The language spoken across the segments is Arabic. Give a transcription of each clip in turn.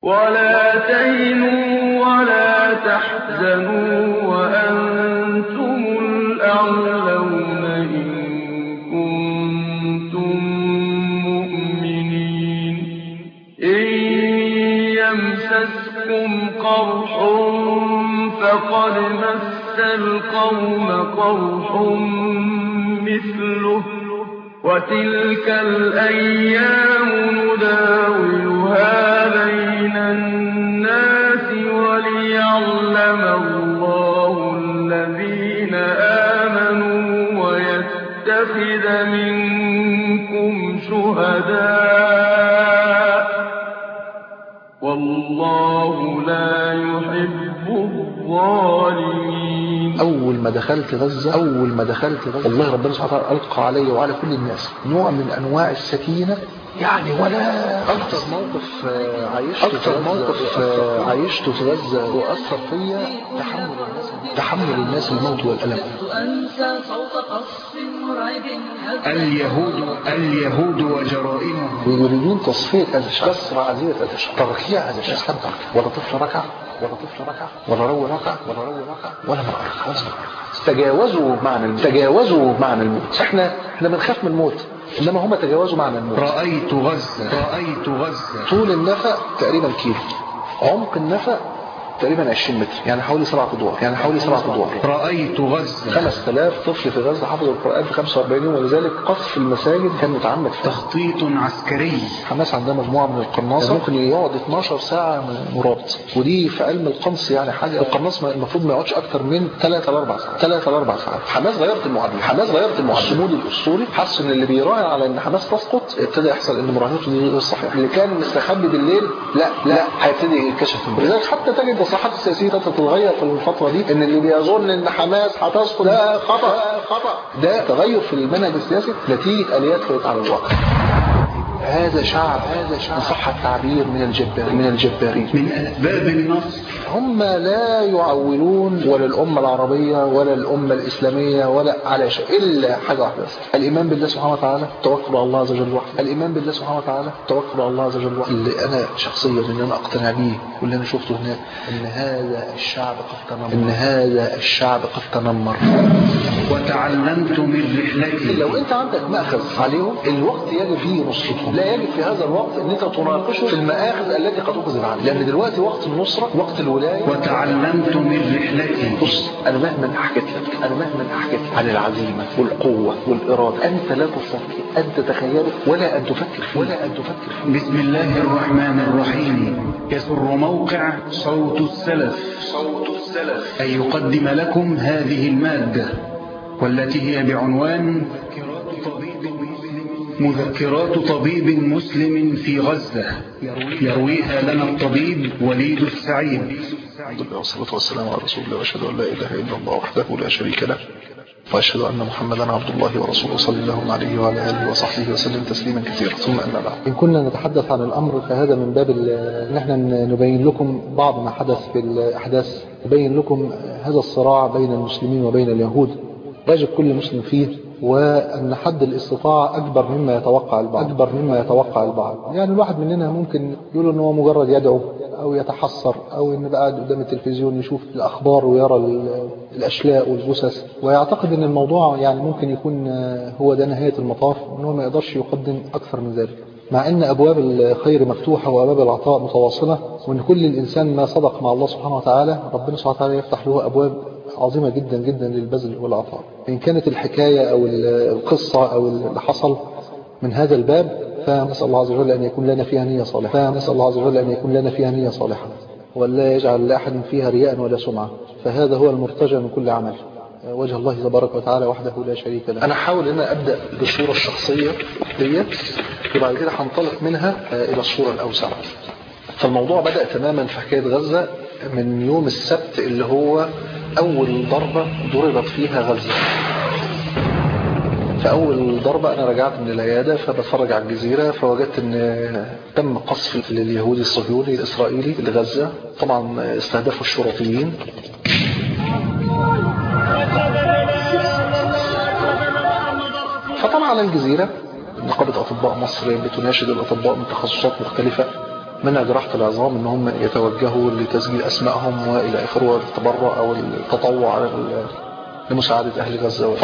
ولا تهنوا ولا تحزنوا وأنتم الأعلون إن كنتم مؤمنين إن يمسسكم قرح فقد مس القوم قرح مثله وتلك الأيام نداولها بين الناس وليعلم الله الذين آمنوا ويتخذ منكم شهداء والله لا يحب الظالمين. أول ما دخلت غزة والله ربنا سبحانه وتعالى ألقى علي وعلى كل الناس نوع من أنواع السكينة، يعني ولا أكثر موقف عايشته في غزة وأثر فيا تحمل الناس الموت والألم. اليهود وجرائمهم يريدون تصفية هذا الشعب، كسر عزيمة هذا الشعب، تركيع هذا الشعب. ولا طفل ركع ولا روي ركع ولا مرأة ركع. تجاوزوا معنى الموت. احنا بنخاف من الموت، إنما هم تجاوزوا معنى الموت. رأيت غزة طول النفق تقريبا كيلو، عمق النفق تقريبا 20 متر، يعني حوالي 7 أدوار. رأيت غزة 5000 طفل في غزة حفظوا القرآن في 45 يوم، ولذلك قصف المساجد كان متعمد. تخطيط عسكري. حماس عندها مجموعة من القناصة ممكن يقعد 12 ساعة مرابط، ودي في علم القنص يعني حاجة. القناص المفروض ما يقعدش أكتر من 3 ل 4 ساعات. حماس غيرت المعادلة. الصمود الأسطوري حس إن اللي بيراهن على إن حماس تسقط ابتدى يحصل إن مراهنته دي غير صحيحة. اللي كان مستخبي بالليل لا هيبتدي يتكشف. لذلك حتى تجد الصحافة السياسية تتغير في الفترة دي، إن اللي بيظن إن حماس هتسقط ده خطأ. ده تغير في المنهج السياسي نتيجة آليات كانت على الواقع. هذا شعب صح التعبير من الجبارين. من أسباب النصر هم لا يعولون ولا الأمة العربية ولا الأمة الإسلامية ولا على شيء إلا حاجة واحدة بس: الإيمان بالله سبحانه وتعالى، توكل على الله عز وجل وحده. الإيمان بالله سبحانه وتعالى، توكل على الله عز وجل وحده. اللي أنا شخصيا اللي أنا أقتنع به واللي أنا شفته هناك إن هذا الشعب قد تنمر. وتعلمت من رحلتي. لو أنت عندك مأخذ عليهم الوقت يجب فيه نصرتهم، لا يجب في هذا الوقت ان انت تناقشه في المآخذ التي قد أخذ عنها، لأن دلوقتي وقت النصرة، وقت الولاية. وتعلمت من رحلتي. بص، أنا مهما حكيت لك عن العزيمة والقوة والإرادة أنت لا تستطيع أن تتخيله ولا أن تفكر فيه. بسم الله الرحمن الرحيم. يسر موقع صوت السلف أن يقدم لكم هذه المادة، والتي هي بعنوان مذكرات طبيب مسلم في غزة، يرويها لنا الطبيب وليد السعيد. والصلاة والسلام على رسول الله، وأشهد أن لا إله إلا الله وحده لا شريك له، وأشهد أن محمدا عبد الله ورسوله صلى الله عليه وعلى آله وصحبه وسلم تسليما كثيرا. ثم أما بعد، إن كنا نتحدث عن الأمر فهذا من باب أن احنا نبين لكم بعض ما حدث في الأحداث، نبين لكم هذا الصراع بين المسلمين وبين اليهود، واجب كل مسلم فيه، وأن حد الاستطاعة أكبر مما يتوقع البعض. يعني الواحد مننا ممكن يقول إنه هو مجرد يدعو أو يتحسر، أو إنه قاعد قدام التلفزيون يشوف الأخبار ويرى الأشلاء والجثث ويعتقد إن الموضوع يعني ممكن يكون هو ده نهاية المطاف، وإنه ما يقدرش يقدم أكثر من ذلك، مع أن أبواب الخير مفتوحة وأبواب العطاء متواصلة، وأن كل الإنسان ما صدق مع الله سبحانه وتعالى ربنا سبحانه وتعالى يفتح له أبواب عظيمة جدا جدا للبذل والعطاء. إن كانت الحكاية أو القصة أو اللي حصل من هذا الباب، فنسأل الله عز وجل أن يكون لنا فيها نية صالحة، ولا يجعل لأحد فيها رياء ولا سمعة، فهذا هو المرتجى من كل عمل، وجه الله تبارك وتعالى وحده لا شريك له. أنا حاول أن أبدأ بالصورة الشخصية ديت، وبعد كده هنطلق منها إلى الصورة الأوسع. فالموضوع بدأ تماما في حكاية غزة من يوم السبت اللي هو أول ضربة ضربت فيها غزة. فأول ضربة أنا رجعت من العيادة فبتفرج على الجزيرة، فوجدت أن تم قصف اليهودي الصهيوني الإسرائيلي لغزة. طبعا استهدفوا الشرطيين. فطبعا على الجزيرة نقابة أطباء مصر بتناشد الأطباء من تخصصات مختلفة منها جراحة العظام ان هم يتوجهوا لتسجيل اسمائهم والى اخره والتبرع او التطوع لمساعدة اهل غزة.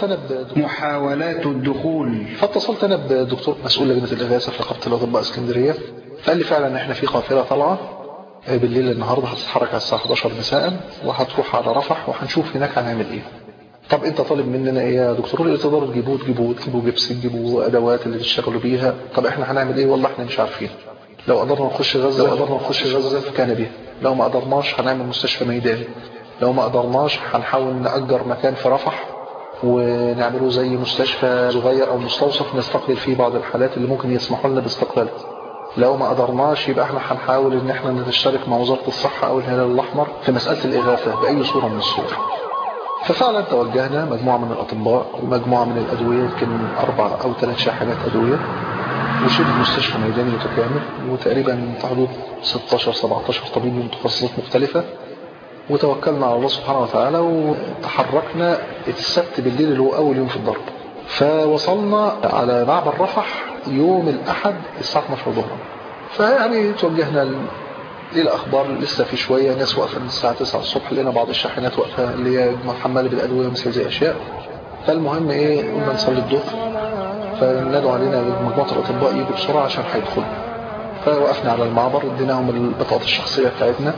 فاتصلت انا بدكتور مسؤول لجنة الاغاثة في نقابة الاطباء اسكندرية، فقال لي فعلا ان احنا في قافلة طالعة بالليل النهاردة هتتحرك على الساعة 11 مساء وهتروح على رفح وهنشوف هناك هنعمل ايه. طب انت طالب مننا ايه يا دكتور؟ اللي تقدروا تجيبوا جبس، تجيبوا ادوات اللي تشتغلوا بيها. طب احنا هنعمل ايه؟ والله احنا مش عارفين. لو قدرنا نخش غزة فكان بيه، لو ما قدرناش هنعمل مستشفى ميداني، لو ما قدرناش هنحاول نأجر مكان في رفح ونعمله زي مستشفى صغير او مستوصف نستقبل فيه بعض الحالات اللي ممكن يسمحوا لنا باستقبالها. لو ما قدرناش يبقى احنا هنحاول ان احنا نشترك مع وزارة الصحة او الهلال الاحمر في مسألة الاغاثة باي صورة من الصور. ففعلا توجهنا مجموعة من الاطباء ومجموعة من الادوية، يمكن 4 أو 3 شاحنات ادوية، وشبه مستشفى ميداني متكامل، وتقريبا حدود 16-17 طبيب من تخصصات مختلفة. وتوكلنا على الله سبحانه وتعالى وتحركنا السبت بالليل اللي هو اول يوم في الضرب. فوصلنا على معبر رفح يوم الأحد الساعة 12 ظهرا. فيعني توجهنا للأخبار، لسه في شوية ناس واقفة من الساعة 9 الصبح، لقينا بعض الشاحنات واقفة اللي هي محملة بالأدوية ومثل زي أشياء. فالمهم قلنا نصلي الظهر، فنادوا علينا مجموعة الأطباء يجوا بسرعة عشان هيدخلوا. فوقفنا على المعبر، اديناهم البطاقات الشخصية بتاعتنا،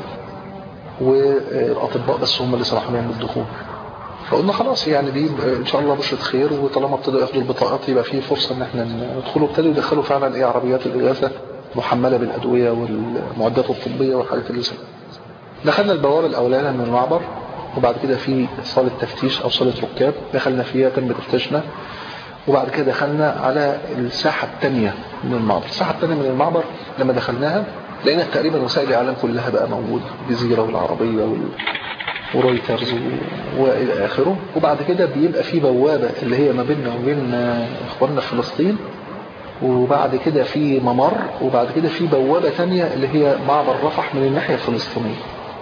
والأطباء بس هم اللي سمحوا لهم بالدخول. فقلنا خلاص يعني دي ان شاء الله بشرة خير، وطالما ابتدوا ياخدوا البطاقات يبقى فيه فرصة ان احنا ندخلوا. ابتدوا يدخلوا فعلا عربيات الإغاثة محملة بالأدوية والمعدات الطبية والحاجات اللي زي. دخلنا البوابة الأولانية من المعبر، وبعد كده في صالة تفتيش أو صالة ركاب دخلنا فيها تم تفتيشنا. وبعد كده دخلنا على الساحة الثانية من المعبر. الساحة الثانية من المعبر لما دخلناها لقينا تقريبا وسائل الإعلام كلها بقى موجودة، جزيرة والعربية ورويترز وإلى آخره. وبعد كده بيبقى في بوابة اللي هي ما بيننا وبين إخواننا في فلسطين، وبعد كده في ممر، وبعد كده في بوابة تانية اللي هي معبر رفح من الناحية الفلسطينية.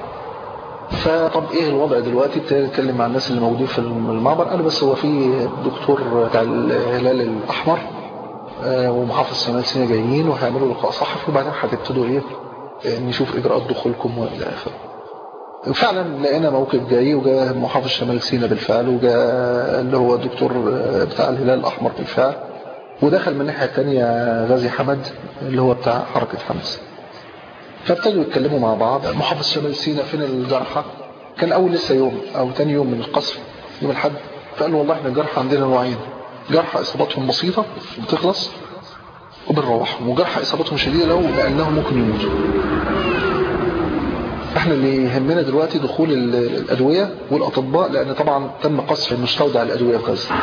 فطب ايه الوضع دلوقتي؟ نتكلم مع الناس اللي موجودين في المعبر. قالوا بس هو في دكتور بتاع الهلال الأحمر ومحافظ شمال سيناء جايين وهيعملوا لقاء صحفي، وبعدين هتبتدوا نشوف إجراءات دخولكم وإلى آخره. فعلا لقينا موقف جاي، وجاء محافظ شمال سيناء بالفعل، وجاء اللي هو الدكتور بتاع الهلال الأحمر بالفعل، ودخل من الناحية الثانية غازي حمد اللي هو بتاع حركة حماس. فابتدوا يتكلموا مع بعض. محافظ شمال سيناء فين الجرحى؟ كان أول لسه يوم أو تاني يوم من القصف، يوم الحد. فقالوا والله احنا الجرحى عندنا نوعين، جرحى إصاباتهم بسيطة بتخلص وبنروحهم، وجرحى إصاباتهم شديدة لو لأنهم ممكن يموتوا. احنا اللي يهمنا دلوقتي دخول الأدوية والأطباء، لأن طبعا تم قصف مستودع الأدوية في غزة.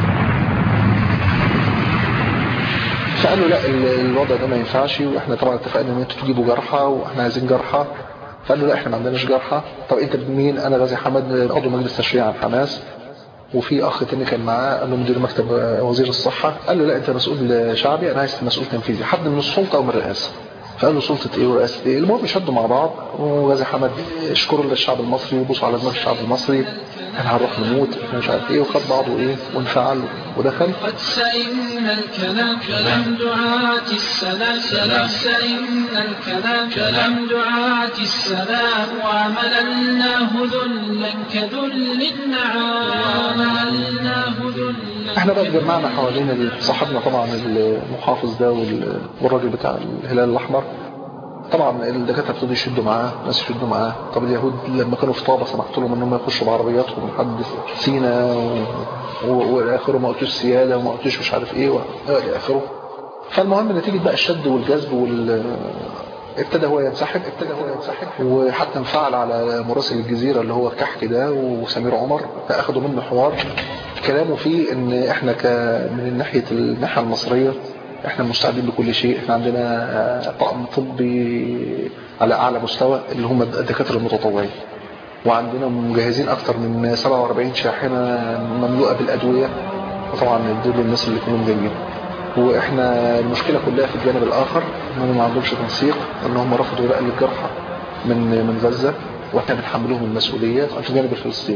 فقالوا لا الوضع ده ما ينفعش، واحنا طبعا اتفقنا ان انتوا تجيبوا جرحى واحنا عايزين جرحى. فقالوا لا احنا ما عندناش جرحى. طب انت مين؟ انا غازي حمد عضو مجلس تشريع عن حماس، وفي اخ تاني كان معاه قال له مدير مكتب وزير الصحة. قال له لا انت مسؤول شعبي، انا عايز مسؤول تنفيذي، حد من السلطة او من الرئاسة. فقال له سلطة ايه ورئاسة ايه؟ المهم شدوا مع بعض، وغازي حمد اشكروا للشعب المصري وبوسوا على دماغ الشعب المصري، احنا هنروح نموت احنا مش عارف ايه، وخد بعضه وانفعل ودخل. قد سئمنا الكلام كلام دعاة السلام، سئمنا الكلام كلام دعاة السلام، وعملناه ذلا كذل النعام، وعملناه ذلا. احنا بقى اتجمعنا حوالين صاحبنا طبعا المحافظ ده والراجل بتاع الهلال الأحمر. طبعا الدكاتره ابتدوا يشدوا معاه، ناس يشدوا معاه. طب اليهود لما كانوا في طابة سمحت لهم انهم يخشوا بعربياتهم لحد سينا والى اخره، ما قلتوش سياده وما قلتوش مش عارف ايه والى اخره. فالمهم نتيجه بقى الشد والجذب ابتدى هو ينسحب، وحتى انفعل على مراسل الجزيرة اللي هو الكحك ده وسمير عمر، فاخدوا منه حوار كلامه فيه ان احنا من الناحيه المصريه احنا مستعدين لكل شيء. احنا عندنا طاقم طبي على اعلى مستوى اللي هم الدكاتره المتطوعين، وعندنا مجهزين اكثر من 47 شاحنه مملوءه بالادويه، وطبعا دول الناس اللي كلهم جايين. واحنا المشكله كلها في الجانب الاخر انهم ما عندهمش تنسيق، انهم رفضوا نقل الجرحى من غزه، واحنا بنحملهم المسؤوليه في الجانب الفلسطيني.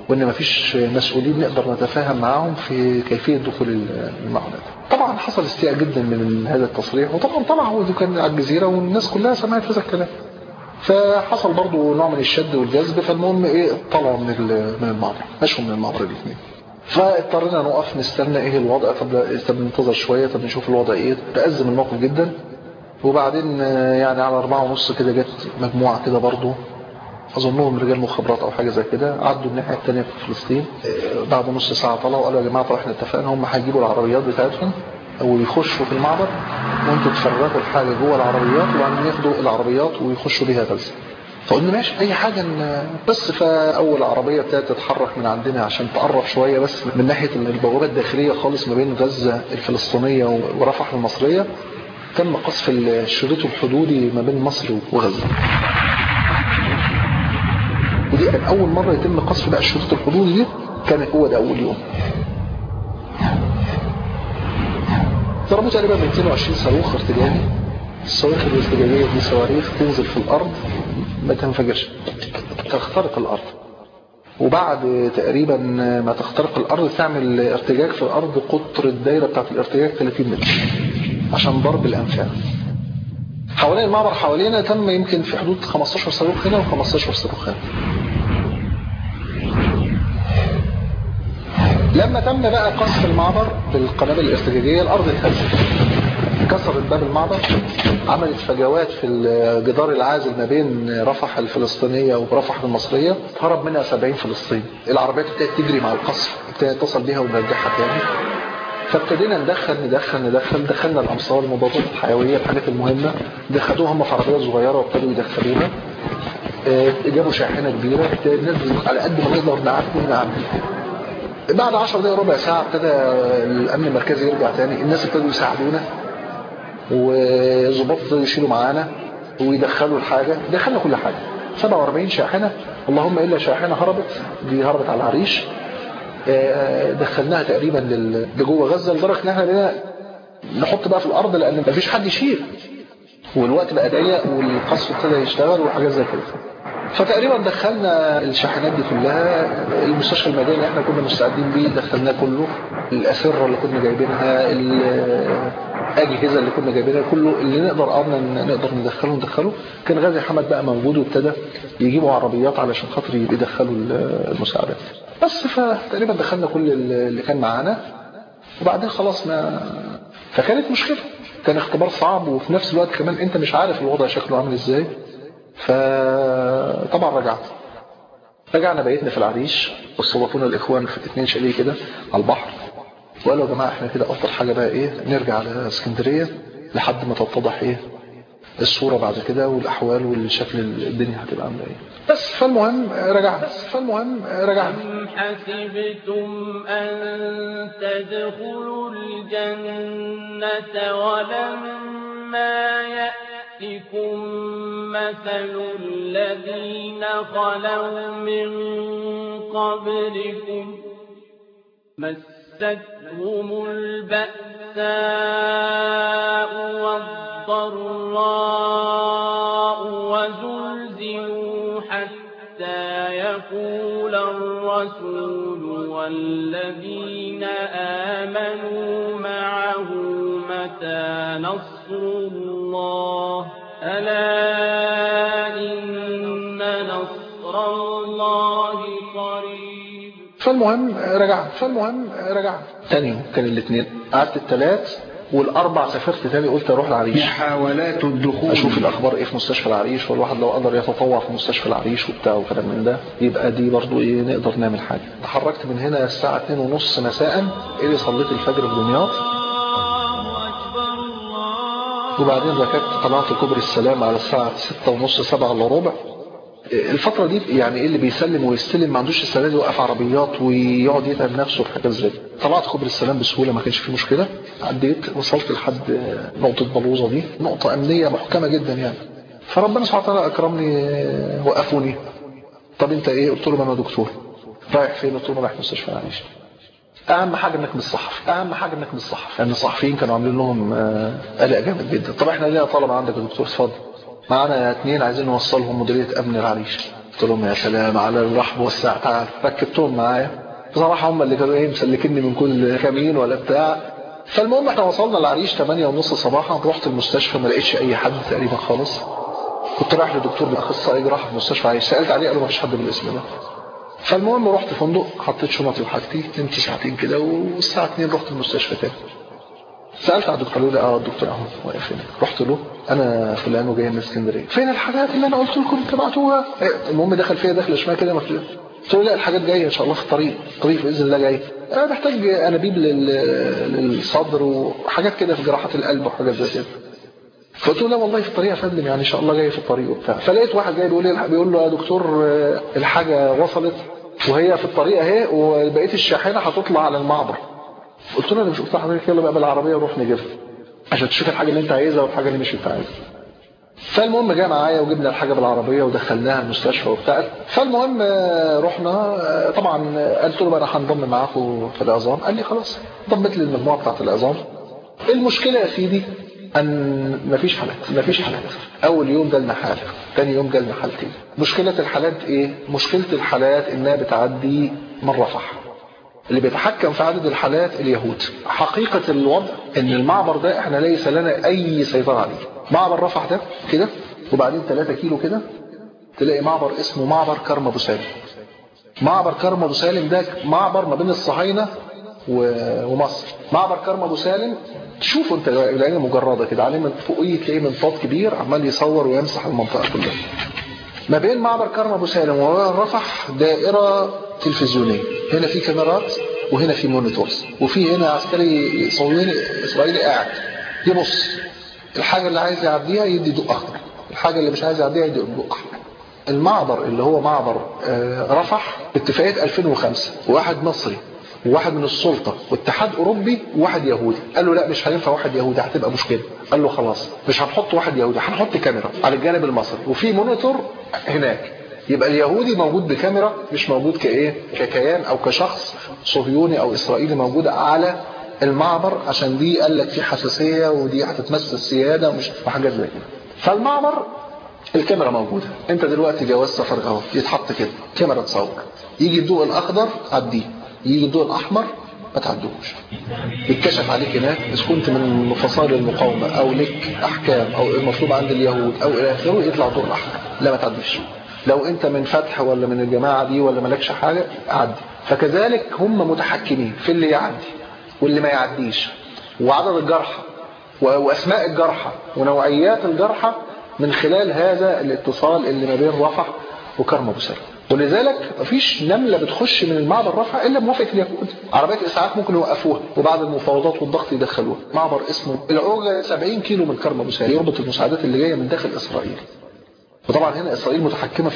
وان مفيش مسؤولين نقدر نتفاهم معاهم في كيفيه دخول المعونات. طبعا حصل استياء جدا من هذا التصريح، وطبعا هو كان على الجزيره والناس كلها سمعت هذا الكلام، فحصل برضو نوع من الشد والجذب. فالمهم ايه، طلعوا من المعبر، مشوا من المعبر الاثنين. فاضطرينا نقف نستنى ايه الوضع. طب ننتظر شويه، طب نشوف الوضع ايه. تأزم الموقف جدا. وبعدين يعني على 4:30 كده جت مجموعه كده برضو، اظنهم رجال مخابرات او حاجه زي كده، عدوا الناحيه الثانيه في فلسطين. بعد نص ساعه طلعوا قالوا يا جماعه طب احنا اتفقنا هم هيجيبوا العربيات بتاعتهم او يخشوا في المعبر، وانتوا تفرغوا الحاجه جوه العربيات وبعدين ياخدوا العربيات ويخشوا بيها غزه. فقلنا ماشي اي حاجه بس. فاول عربيه ابتدت تتحرك من عندنا عشان تقرب شويه بس من ناحيه البوابه الداخليه خالص ما بين غزه الفلسطينيه ورفح المصريه، تم قصف الشريط الحدودي ما بين مصر وغزه. ودي كان اول مره يتم قصف بقى الشريط الحدودي دي، كان هو ده اول يوم. ضربوا تقريبا 220 صاروخ ارتجالي. الصواريخ الارتجاليه دي صواريخ تنزل في الارض ما تنفجرش، تخترق الارض، وبعد تقريبا ما تخترق الارض تعمل ارتجاج في الارض قطر الدايره بتاعت الارتجاج 30 متر عشان ضرب الانفاق. حوالين المعبر حوالينا تم يمكن في حدود 15 صاروخ هنا و15 صاروخ هنا. لما تم بقى قصف المعبر بالقنابل الارتجاجيه الارض اتهزت، كسرت باب المعبر، عملت فجوات في الجدار العازل ما بين رفح الفلسطينيه ورفح المصريه، هرب منها 70 فلسطيني. العربيات ابتدت تجري مع القصف، ابتدت تصل بيها ونرجعها تاني. فابتدينا دخلنا الامصار المضادات الحيويه الحاجات المهمه، دخلوها هم في عربيات صغيره وابتدوا يدخلوها. جابوا شاحنه كبيره نزلوا على قد ما نقدر نعمل. بعد 10 دقائق ربع ساعه ابتدى الامن المركزي يرجع تاني، الناس ابتدوا يساعدونا وظباط ابتدوا يشيلوا معانا ويدخلوا الحاجه. دخلنا كل حاجه 47 شاحنه، اللهم الا شاحنه هربت على العريش. دخلناها تقريبا لجوه غزه، لدرجه ان احنا بقينا نحط بقى في الارض لان مفيش حد يشيل، والوقت بقى ضيق والقصف ابتدى يشتغل وحاجات زي كده. فتقريبا دخلنا الشاحنات دي كلها. المستشفى المدني اللي احنا كنا مستعدين بيه دخلناه كله، الاسره اللي كنا جايبينها، الاجهزه اللي كنا جايبينها، كله اللي نقدر ندخله. كان غازي حمد بقى موجود وابتدى يجيبوا عربيات علشان خاطر يدخلوا المساعدات بس. فتقريبا دخلنا كل اللي كان معانا، وبعدين خلاص فكانت مشكله، كان اختبار صعب، وفي نفس الوقت كمان انت مش عارف الوضع شكله عامل ازاي. فطبعا رجعنا بيتنا في العريش، واستضافونا الاخوان في 2 شاليه كده على البحر، وقالوا يا جماعه احنا كده افضل حاجه بقى ايه، نرجع على اسكندريه لحد ما تتضح ايه الصوره بعد كده والاحوال والشكل الدنيا هتبقى عامله ايه. بس فالمهم رجعنا. حسبتم أن تدخلوا الجنة ولما يأتكم مثل الذين خلوا من قبلكم مستهم البأساء والضراء وزلزلوا حتى يقول الرسول والذين آمنوا معه متى نصر الله ألا إن نصر الله قريب. فالمهم رجعنا تاني يوم، كان الاثنين، قعدت الثلاث والاربع سافرت تاني، قلت اروح العريش، محاولات الدخول، اشوف الاخبار ايه في مستشفى العريش، والواحد لو قدر يتطوع في مستشفى العريش وبتاع وكلام من ده يبقى دي برضو ايه نقدر نعمل حاجه. تحركت من هنا الساعه 2:30 مساء، اللي صليت الفجر في دمياط، وبعدين ركبت طلعت كوبري السلام على الساعه 6:30 7 الا ربع. الفترة دي يعني ايه اللي بيسلم ويستلم ما عندوش السلام يوقف عربيات ويقعد يتعب نفسه في حاجات زي كده. طلعت كوبري السلام بسهولة، ما كانش فيه مشكلة، عديت وصلت لحد نقطة بلوزة دي، نقطة أمنية محكمة جدا يعني. فربنا سبحانه وتعالى أكرمني، وقفوني. طب أنت إيه؟ قلت له أنا دكتور. رايح فين؟ قلت له رايح مستشفى العريش. أهم حاجة إنك مش صحفي، لأن الصحفيين كانوا عاملين لهم قلق جامد جدا. طب إحنا ليه طالب عندك يا دكتور؟ اتفضل. معانا 2 عايزين نوصلهم مديرية أمن العريش. قلت قلت لهم يا سلام على الرحب والسعة، تعال ركبتهم معايا. بصراحة هم اللي كانوا مسلكني من كل كمين ولا بتاع. فالمهم احنا وصلنا العريش 8:30 صباحا. رحت المستشفى ما لقيتش اي حد تقريبا خالص. كنت رايح لدكتور اخصائي جراحه في مستشفى عايش، سالت عليه قالوا ما فيش حد بالاسم ده. فالمهم رحت فندق، حطيت شنطي وحاجتي، نمت ساعتين كده، والساعه 2 رحت المستشفى تاني. سالت على الدكتور، قالوا لي الدكتور اهو واقف هنا. رحت له انا فلان وجاي من اسكندريه، فين الحاجات اللي انا قلت لكم تبعتوها؟ المهم دخل فيا دخله شمال كده، قلت له لا الحاجات جايه ان شاء الله في الطريق باذن الله جاي. انا محتاج انابيب للصدر وحاجات كده في جراحات القلب وحاجات زي كده. فقلت له لا والله في الطريق يا فندم، يعني ان شاء الله جاي في الطريق وبتاع. فلقيت واحد جاي بيقول له يا دكتور الحاجه وصلت وهي في الطريق اهي، وبقيه الشاحنه هتطلع على المعبر. قلت له انا مش قلت لحضرتك يلا بقى بالعربيه ونروح نجيبها عشان تشوف الحاجه اللي انت عايزها والحاجه اللي مش انت عايزها. فالمهم جاء معايا وجبنا الحاجه بالعربيه ودخلناها المستشفى وبتاع. فالمهم رحنا، طبعا قلت له بقى انا هنضم معاكم في العظام. قال لي خلاص. ضمت لي المجموعه بتاعت العظام. المشكله يا سيدي ان مفيش حالات. اول يوم جالنا حاله، ثاني يوم جالنا حالتين. مشكله الحالات ايه؟ مشكله الحالات انها بتعدي من رفح. اللي بيتحكم في عدد الحالات اليهود. حقيقه الوضع ان المعبر ده احنا ليس لنا اي سيطره عليه. معبر رفح ده كده، وبعدين 3 كيلو كده تلاقي معبر اسمه معبر كرم ابو سالم. معبر كرم ابو سالم ده معبر ما بين الصهاينه ومصر. معبر كرم ابو سالم تشوفوا انت العين مجرده كده، عليه من فوقيه تلاقيه منطاد كبير عمال يصور ويمسح المنطقه كلها. ما بين معبر كرم ابو سالم ورفح دائره تلفزيونيه، هنا في كاميرات وهنا في مونيتورز، وفي هنا عسكري صهيوني اسرائيلي قاعد يبص. الحاجه اللي عايز يعديها يدي ضوء اخضر، الحاجه اللي مش عايز يعديها يدي ضوء احمر. المعبر اللي هو معبر رفح اتفاقيه 2005، واحد مصري وواحد من السلطه واتحاد اوروبي وواحد يهودي. قال له لا مش هينفع واحد يهودي هتبقى مشكله. قال له خلاص مش هنحط واحد يهودي، هنحط كاميرا على الجانب المصري وفي مونيتور هناك، يبقى اليهودي موجود بكاميرا مش موجود ككيان او كشخص صهيوني او اسرائيلي موجود على المعبر، عشان دي قال لك في حساسيه ودي هتتمس السياده ومش وحاجات زي كده. فالمعبر الكاميرا موجوده، انت دلوقتي جواز سفر اهو يتحط كده كاميرا تصور، يجي الضوء الاخضر عديه، يجي الضوء الاحمر ما تعدوش. يتكشف عليك هناك اذا كنت من فصائل المقاومه او لك احكام او المطلوب عند اليهود او الى اخره، يطلع الضوء الاحمر لا ما تعديش. لو انت من فتح ولا من الجماعه دي ولا مالكش حاجه عدي. فكذلك هم متحكمين في اللي يعدي واللي ما يعديش، وعدد الجرحى واسماء الجرحى ونوعيات الجرحى من خلال هذا الاتصال اللي ما بين رفح وكرم ابو سالم. ولذلك مفيش نمله بتخش من المعبر رفح الا بموافقه اليهود. عربيات اسعاف ممكن يوقفوها وبعد المفاوضات والضغط يدخلوها. معبر اسمه العوجه 70 كيلو من كرم ابو سالم، يربط المساعدات اللي جايه من داخل اسرائيل. وطبعا هنا اسرائيل متحكمه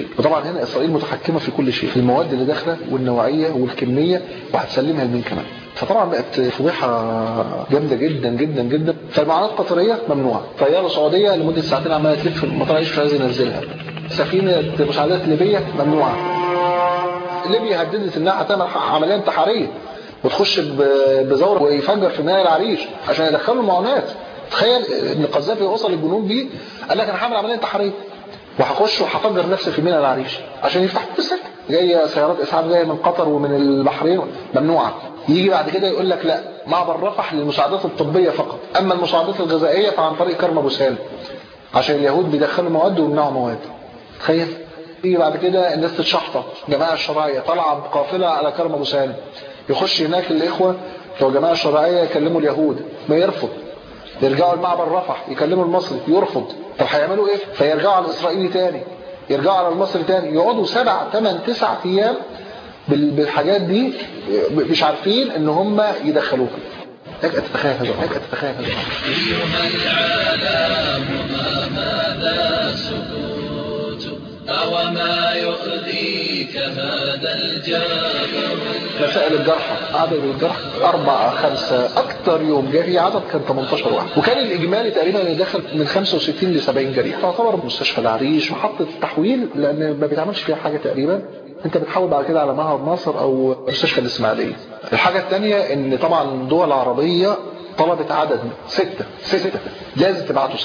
في كل شيء، في المواد اللي داخله والنوعيه والكميه، وهتسلمها لمين كمان. فطبعا بقت فضيحه جامده جدا جدا جدا. فالمعونات القطريه ممنوعه، طياره سعوديه لمده ساعتين عماله تلف في المطار عايش مش عايز ينزلها، سفينه مساعدات ليبيه ممنوعه. ليبيا هددت انها هتعمل عمليه انتحاريه وتخش بزور ويفجر في ميناء العريش عشان يدخلوا المعونات. تخيل ان القذافي وصل الجنوب دي قال لك انا هعمل عمليه انتحاريه وهخش وهفجر نفسي في ميناء العريش عشان يفتحوا السكه. جايه سيارات اسعاف جايه من قطر ومن البحرين ممنوعه. يجي بعد كده يقول لك لا معبر رفح للمساعدات الطبيه فقط، اما المساعدات الغذائيه فعن طريق كرم ابو سالم عشان اليهود بيدخلوا مواد ويمنعوا مواد. تخيل. يجي بعد كده الناس تتشحطط، جماعه الشرعيه طالعه بقافله على كرم ابو سالم، يخش هناك الاخوه بتوع الجماعه الشرعيه يكلموا اليهود ما يرفض، يرجعوا المعبر رفح يكلموا المصري يرفض. طب هيعملوا ايه؟ فيرجعوا على الاسرائيلي تاني، يرجعوا على المصري تاني، يقعدوا 7 8 9 ايام بالحاجات دي مش عارفين ان هم يدخلوها. لك تتخيل هذا. أيها العالم ماذا سكوت أو ما يؤذيك هذا الجبر. مسائل الجرحى، عدد الجرحى 4 5 اكتر يوم جري عدد كان 18 واحد، وكان الاجمالي تقريبا اللي داخل من 65 ل 70 جريح. تعتبر مستشفى العريش محطه التحويل لان ما بيتعملش فيها حاجه تقريبا. انت بتحول بعد كده على معهد ناصر او مستشفى الاسماعيليه. الحاجه الثانيه ان طبعا دول عربيه طلبت عدد 6 لازم تبعتوا 6.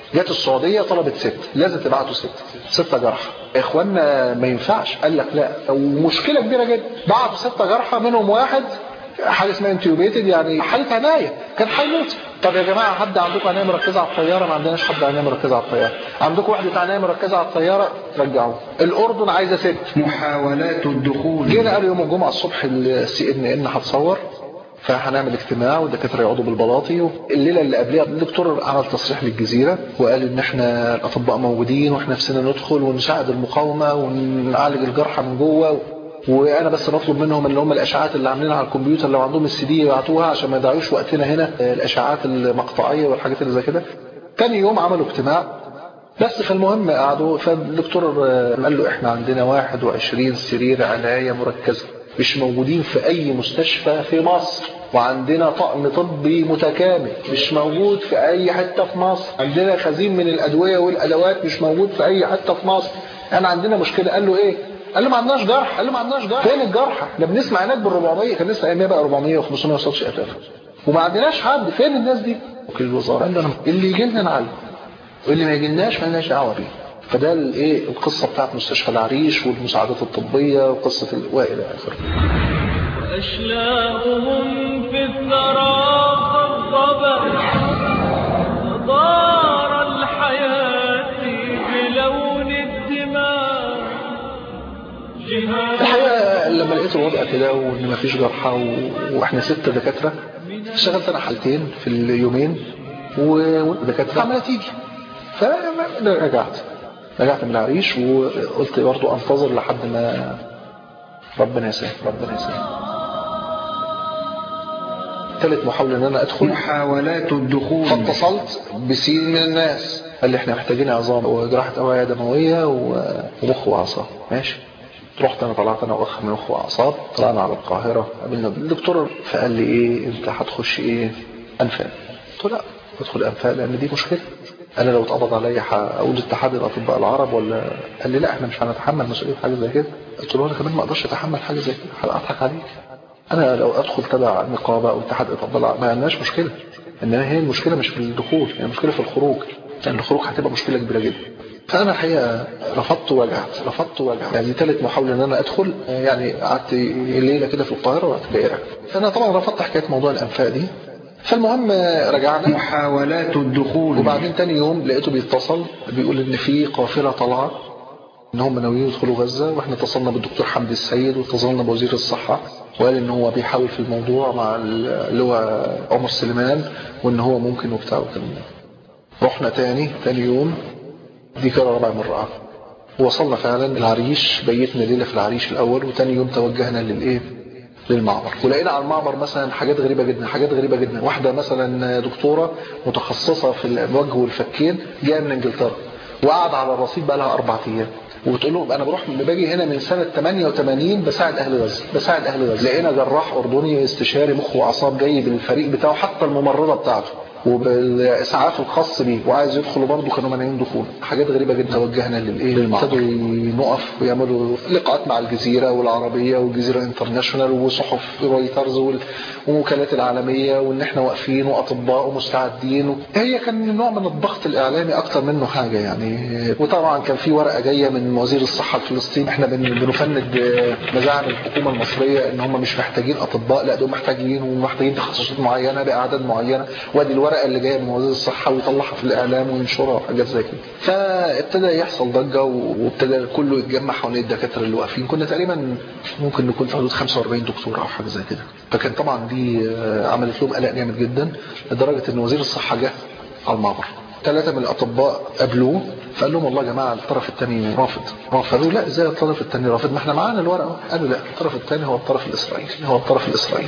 جت السعوديه طلبت 6، لازم تبعتوا 6 جرحى. اخواننا ما ينفعش، قال لك لا، ومشكله كبيره جدا. بعتوا 6 جرحى، منهم واحد حاله اسمها انتيوبيتد، يعني حاله عنايه، كان هيموت. طب يا جماعه حد عندكم عنايه مركزه على الطياره؟ ما عندناش حد عنايه مركزه على الطياره. عندكم وحده عنايه مركزه على الطياره؟ رجعوه. الاردن عايزه 6. محاولات الدخول. جينا قالوا يوم الجمعه الصبح CNN هتصور، فهنعمل اجتماع والدكاتره يقعدوا بالبلاطي. الليله اللي قبلها الدكتور عمل تصريح للجزيره وقال ان احنا الاطباء موجودين واحنا نفسنا ندخل ونساعد المقاومه ونعالج الجرحى من جوه، وانا بس بطلب منهم اللي هم الاشعاعات اللي عاملينها على الكمبيوتر لو عندهم الCD يبعتوها عشان ما يضيعوش وقتنا هنا، الاشعاعات المقطعيه والحاجات اللي زي كده. تاني يوم عملوا اجتماع بس. فالمهم قعدوا، فالدكتور قال له احنا عندنا 21 سرير عنايه مركزه مش موجودين في اي مستشفى في مصر، وعندنا طقم طبي متكامل مش موجود في اي حته في مصر، عندنا خزين من الادويه والادوات مش موجود في اي حته في مصر. انا عندنا مشكله. قال له ايه؟ قال له ما عندناش جرح. قال له ما عندناش جرح. فين الجرحى؟ احنا بنسمع هناك بال400، كان لسه ايامها بقى 400 و500 وصلش 1000، وما عندناش حد. فين الناس دي؟ وكيل الوزاره قال له انا اللي يجي لنا نعالجه واللي ما يجيلناش ما لناش دعوه بيه. فده الايه القصه بتاعت مستشفى العريش والمساعدات الطبيه وقصه والى اخره. أشلاؤهم في الثرى خضبت دار الحياة بلون الدماء. الحقيقه لما لقيت الوضع كده وان ما فيش جرحى واحنا 6 دكاتره، اشتغلت انا حالتين في اليومين والدكاتره عماله تيجي. فرجعت من العريش وقلت برضه انتظر لحد ما ربنا يسهل. ثالث محاولة ان انا ادخل، محاولات الدخول. فاتصلت بسين من الناس قال لي احنا محتاجين عظام وجراحة اوعية دموية ومخ واعصاب. ماشي. رحت انا، طلعت انا واخ من مخ واعصاب، طلعنا على القاهرة، قابلنا الدكتور فقال لي ايه انت هتخش ايه؟ انفاق. قلت له لا ادخل انفاق لان دي مشكلة، انا لو اتقبض عليا اقول اتحاد الاطباء العرب ولا؟ قال لي لا احنا مش هنتحمل مسؤولية حاجة زي كده. قلت له انا كمان ما اقدرش اتحمل حاجة زي كده، هضحك عليك. انا لو ادخل تبع نقابه او اتحاد الاطباء ما عندناش مشكله، انما هي المشكله مش في الدخول، هي المشكله في الخروج، لان الخروج هتبقى مشكله كبيره جدا. فانا الحقيقه رفضت ووجعت. يعني ثالث محاوله ان انا ادخل، يعني قعدت ليله كده في القاهره ورحت جاي راجع. فانا طبعا رفضت حكايه موضوع الانفاق دي. فالمهم رجعنا محاولات الدخول. وبعدين تاني يوم لقيته بيتصل بيقول ان في قافله طالعه ان هم ناويين يدخلوا غزه، واحنا اتصلنا بالدكتور حمدي السيد واتصلنا بوزير الصحه وقال ان هو بيحاول في الموضوع مع اللي هو عمر سليمان وان هو ممكن وبتاع وكلام. رحنا تاني يوم، دي كانت رابع مرة. وصلنا فعلا العريش، بيتنا ليلة في العريش الاول، وتاني يوم توجهنا للمعبر. ولقينا على المعبر مثلا حاجات غريبة جدا. واحدة مثلا دكتورة متخصصة في الوجه والفكين جاية من انجلترا وقعد على الرصيف بقى لها 4 أيام، وبتقول لهم انا باجي هنا من سنه 88 بساعد اهل غزه. لقينا جراح اردني استشاري مخ واعصاب جاي بالفريق بتاعه، حتى الممرضه بتاعته وبالاسعاف الخاص بيه، وعايز يدخلوا برضه، كانوا مانعين دخول. حاجات غريبه جدا. توجهنا للمعبر، ابتدوا نقف ويعملوا لقاءات مع الجزيره والعربيه والجزيره انترناشونال وصحف رويترز والوكالات العالميه، وان احنا واقفين واطباء ومستعدين. هي كان نوع من الضغط الاعلامي اكتر منه حاجه يعني. وطبعا كان في ورقه جايه من وزير الصحه الفلسطيني، احنا بنفند مزاعم الحكومه المصريه ان هم مش محتاجين اطباء، لا دول محتاجين ومحتاجين تخصصات معينه باعداد معينه، وادي الورقه اللي جايه من وزير الصحه ويطلعها في الاعلام وينشرها وحاجات زي كده. فابتدى يحصل ضجه وابتدى كله يتجمع حوالين الدكاتره اللي واقفين. كنا تقريبا ممكن نكون في حدود 45 دكتور او حاجه زي كده. فكان طبعا دي عملت لهم قلق جامد جدا، لدرجه ان وزير الصحه جه على المعبر. 3 من الاطباء قابلوه فقال لهم والله يا جماعه الطرف الثاني رافض. قالوا لا ازاي الطرف الثاني رافض؟ ما احنا معانا الورقه. قالوا لا الطرف الثاني هو الطرف الاسرائيلي.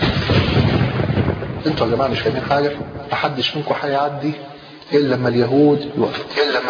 انتوا يا جماعه مش فاهمين حاجه، محدش منكم هيعدي الا لما اليهود يوافقوا.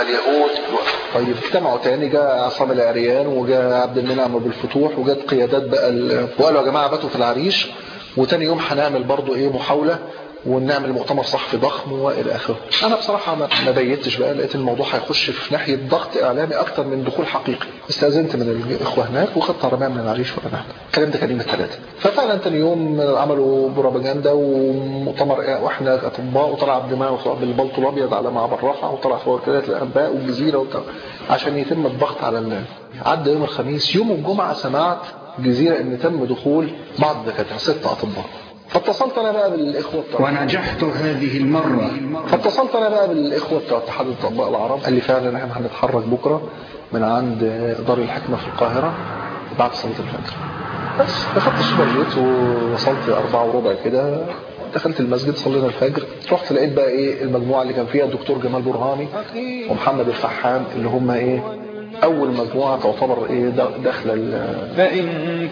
طيب اجتمعوا تاني، جاء عصام العريان وجاء عبد المنعم ابو الفتوح وجات قيادات بقى وقالوا يا جماعه باتوا في العريش، وتاني يوم هنعمل برضو محاوله ونعمل مؤتمر صحفي ضخم والى اخره. انا بصراحه ما بيتش بقى، لقيت الموضوع هيخش في ناحيه ضغط اعلامي اكتر من دخول حقيقي. استاذنت من الاخوه هناك وخدت عربيه من العريش ورحنا. الكلام ده كان يوم الثلاثاء. ففعلا ثاني يوم عملوا بروباجندا ومؤتمر واحنا اطباء، وطلع عبد المنعم بالبلطو الابيض على معبر رفح، وطلع في وكالات الانباء والجزيره وبتاع عشان يتم الضغط على عدى يوم الخميس. يوم الجمعه سمعت الجزيره ان تم دخول بعض الدكاتره 6 اطباء. فاتصلت انا بقى بالاخوه بتوع ونجحت هذه المره. فاتصلت انا بقى بالاخوه بتوع اتحاد الاطباء العرب. قال لي فعلا احنا هنتحرك بكره من عند دار الحكمه في القاهره بعد صلاه الفجر. بس دخلت السوبر جيت ووصلت 4:15 كده، دخلت المسجد صلينا الفجر. رحت لقيت بقى ايه المجموعه اللي كان فيها الدكتور جمال برهامي ومحمد الفحام، اللي هم ايه اول مجموعه تعتبر ايه داخله. فإن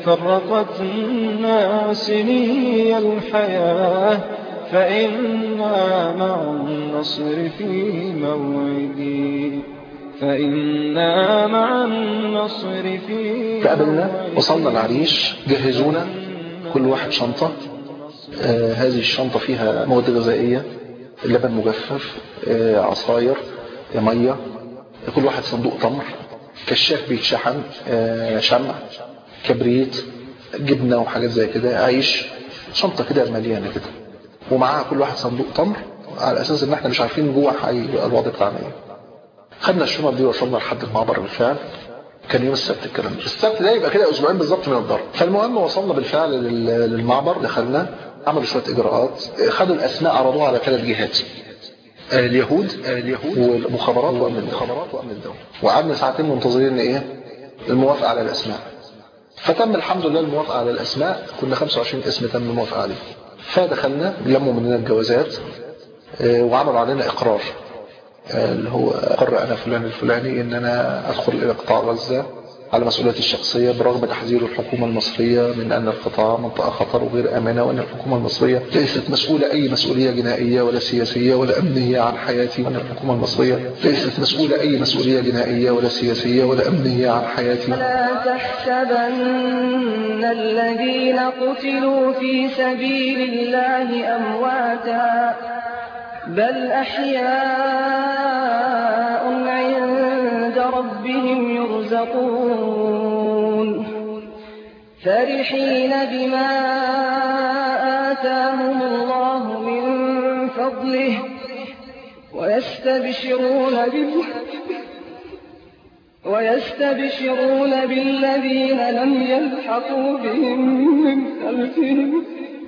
فرقتنا سني الحياة فإنا مع النصر في موعدي، فإنا مع النصر في فقابلنا، وصلنا العريش، جهزونا كل واحد شنطة. هذه الشنطة فيها مواد غذائية، لبن مجفف، عصاير، مية، كل واحد صندوق تمر، كشاف بيتشحن، شمع، كبريت، جبنة وحاجات زي كده، عيش، شنطة كده مليانة كده، ومعاها كل واحد صندوق تمر، على أساس إن احنا مش عارفين جوه الوضع بتاعنا ايه. خدنا الشنط دي وصلنا لحد المعبر بالفعل. كان يوم السبت الكلام ده. السبت ده يبقى كده اسبوعين بالظبط من الضرب. فالمهم وصلنا بالفعل للمعبر، دخلنا، عملوا شويه اجراءات، خدوا الاسماء عرضوها على 3 جهات، اليهود والمخابرات وامن الدوله. وقعدنا ساعتين منتظرين ايه الموافقه على الاسماء. فتم الحمد لله الموافقه على الاسماء، كنا 25 اسم تم الموافقه عليه. فدخلنا لموا مننا الجوازات وعملوا علينا اقرار، اللي هو أقر أنا فلان الفلاني إن أنا أدخل إلى قطاع غزة على مسؤوليتي الشخصية برغم تحذير الحكومة المصرية من أن القطاع منطقة خطر وغير آمنة، وأن الحكومة المصرية ليست مسؤولة أي مسؤولية جنائية ولا سياسية ولا أمنية عن حياتي، وأن الحكومة المصرية ليست مسؤولة أي مسؤولية جنائية ولا سياسية ولا أمنية عن حياتي. لا تحسبن الذين قتلوا في سبيل الله أمواتا بل أحياء عند ربهم يرزقون فرحين بما آتاهم الله من فضله ويستبشرون بالذين لم يلحقوا بهم من خلفهم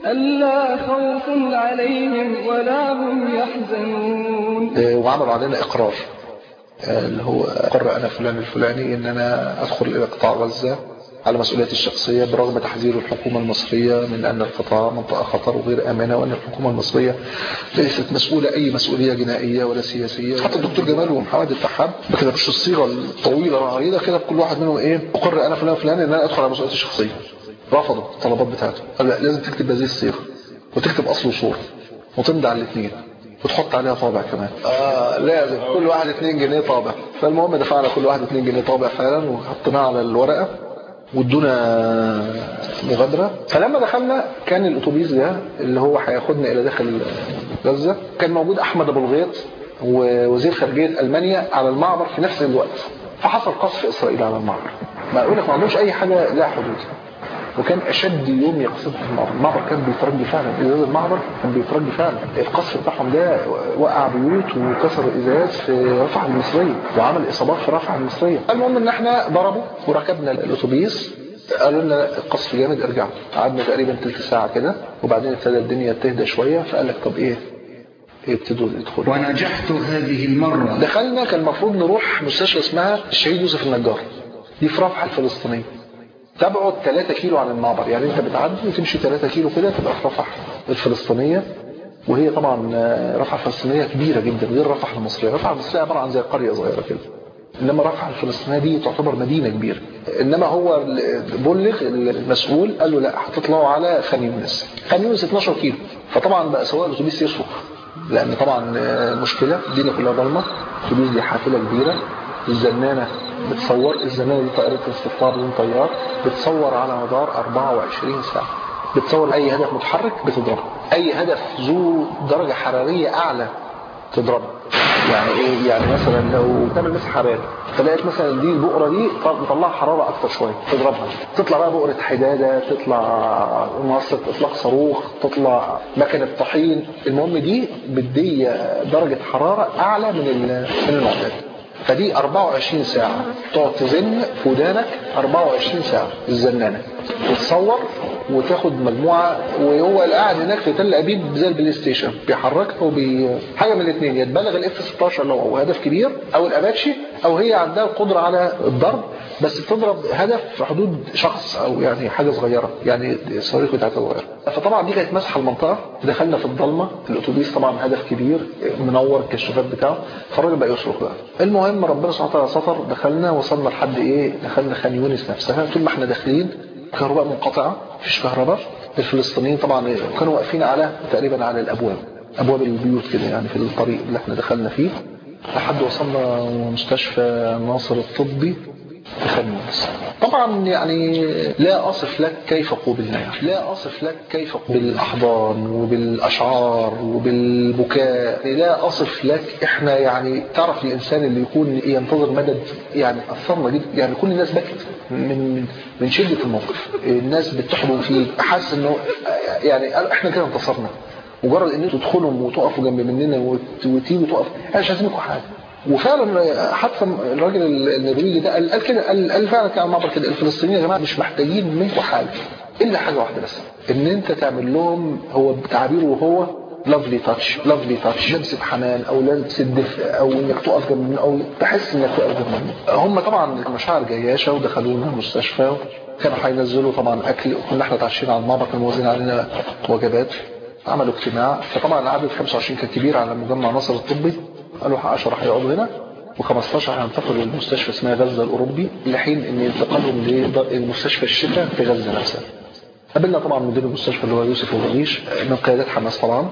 ألا خوف عليهم ولا هم يحزنون. وعملوا علينا إقرار، اللي هو أقر أنا فلان الفلاني إن أنا أدخل إلى قطاع غزة على مسؤوليتي الشخصية برغم تحذير الحكومة المصرية من أن القطاع منطقة خطر وغير آمنة، وأن الحكومة المصرية ليست مسؤولة أي مسؤولية جنائية ولا سياسية. حتى الدكتور جمال ومحمد الفحام ما كتبوش الصيغة الطويلة العريضة كده، كل واحد منهم إيه أقر أنا فلان الفلاني إن أنا أدخل على مسؤوليتي الشخصية. رفضوا الطلبات بتاعته، قال لا لازم تكتب هذه الصيغة وتكتب أصل وصورة وتمضي على الاثنين وتحط عليها طابع كمان. لازم كل واحد 2 جنيه طابع. فالمهم دفعنا كل واحد 2 جنيه طابع فعلا وحطيناه على الورقة وادونا مغادرة. فلما دخلنا كان الأتوبيس ده اللي هو هياخدنا إلى داخل غزة كان موجود أحمد أبو الغيط ووزير خارجية ألمانيا على المعبر في نفس الوقت. فحصل قصف إسرائيل على المعبر، ما أقول لك ما عندوش أي حاجة لها حدود، وكان أشد يوم يقصفها المعبر كان بيترجي فعلا، إزاز المعبر كان بيترجي فعلا. القصف بتاعهم ده وقع بيوت وكسر إزاز في رفح المصرية وعمل إصابات في رفح المصرية. المهم إن احنا ضربوا وركبنا الأتوبيس، قالوا لنا القصف جامد ارجعوا. قعدنا تقريبا 3 ساعة كده وبعدين ابتدى الدنيا تهدى شوية، فقال لك طب إيه ابتدوا يدخلوا. ونجحت هذه المرة. دخلنا، كان المفروض نروح مستشفى اسمها الشهيد يوسف النجار، دي في رفح الفلسطينية، تبعد 3 كيلو عن المعبر. يعني انت بتعدي وتمشي 3 كيلو كده تبقى في رفح الفلسطينية. وهي طبعا رفح الفلسطينية كبيرة جدا غير رفح المصرية. رفح المصرية عبارة عن زي قرية صغيرة كده، انما رفح الفلسطينية دي تعتبر مدينة كبيرة. انما هو بلغ المسؤول قال له لا هتطلعوا على خان يونس. خان يونس 12 كيلو. فطبعا بقى سواق الاتوبيس يصرخ، لان طبعا مشكلة الدنيا كلها ضلمة. الاتوبيس دي حافلة كبيرة، الزنانة بتصور، الزنانة دي طائرة استطلاع بدون طيار، بتصور على مدار 24 ساعة، بتصور أي هدف متحرك بتضربه. اي هدف ذو درجة حرارية اعلى تضربها. يعني ايه؟ يعني مثلا لو تعمل مسح حراري فلقيت مثلا دي البقرة دي مطلعها حرارة اكتر شوية تضربها، تطلع بقى بقرة حدادة، تطلع منصة اطلاق صاروخ، تطلع مكنة طحين، المهم دي بدي درجة حرارة اعلى من المعتاد. فدي 24 ساعة تقعد تزن في ودانك 24 ساعة الزنانة وتصور وتاخد مجموعة، وهو قاعد هناك في تل أبيب زي البلاي ستيشن بيحركها حاجة من الاثنين، يتبلغ الاف 16 لو هو هدف كبير او الاباتشي، او هي عندها القدرة على الضرب بس بتضرب هدف في حدود شخص او يعني حاجة صغيرة، يعني الصواريخ بتاعتها صغيرة. فطبعا دي كانت مسحة المنطقة، دخلنا في الضلمة، الاتوبيس طبعا هدف كبير منور الكشافات بتاعه، فالراجل بقى يصرخ بقى. المهم ربنا سبحانه وتعالى ستر، دخلنا وصلنا لحد ايه، دخلنا خان يونس نفسها. طول ما احنا داخلين كهرباء منقطعة، مفيش كهرباء. الفلسطينيين طبعا كانوا واقفين على تقريبا على ابواب البيوت كده، يعني في الطريق اللي احنا دخلنا فيه لحد وصلنا مستشفى ناصر الطبي في خان يونس. طبعا يعني لا أصف لك كيف قوبلنا، لا أصف لك كيف بالأحضان وبالأشعار وبالبكاء، لا أصف لك. احنا يعني تعرف الإنسان اللي يكون ينتظر مدد، يعني أثرنا جدا، يعني كل الناس بكت من شدة الموقف، الناس بتحضن فيه، حاسس انه يعني احنا كده انتصرنا. مجرد ان انتوا تدخلوا وتقفوا جنب مننا وتيجوا تقف، احنا مش عايزينكم حاجه. وفعلا حتى الراجل النرويجي ده قال كده، قال فعلا كان معبر كده، الفلسطينيين يا جماعه مش محتاجين منكم حاجه الا حاجه واحده بس، ان انت تعمل لهم، هو بتعبيره وهو لافلي تاتش، لافلي تاتش، لمسه حنان او لمسه دفء، او انك تقف جنب، او تحس انك تقف جنب. هم طبعا المشاعر جياشه ودخلونا المستشفى، كانوا هينزلوا طبعا اكل، كنا احنا اتعشينا على المعبر، كانوا موزعين علينا وجبات. عملوا اجتماع، فطبعا العدد 25 كان كبير على مجمع ناصر الطبي، قالوا 10 هيقعدوا هنا و15 هينتقلوا للمستشفى اسمها غزة الأوروبي لحين ان ينتقلوا للمستشفى الشفاء في غزة نفسها. قابلنا طبعا مدير المستشفى اللي هو يوسف الغريش من قيادات حماس. طبعا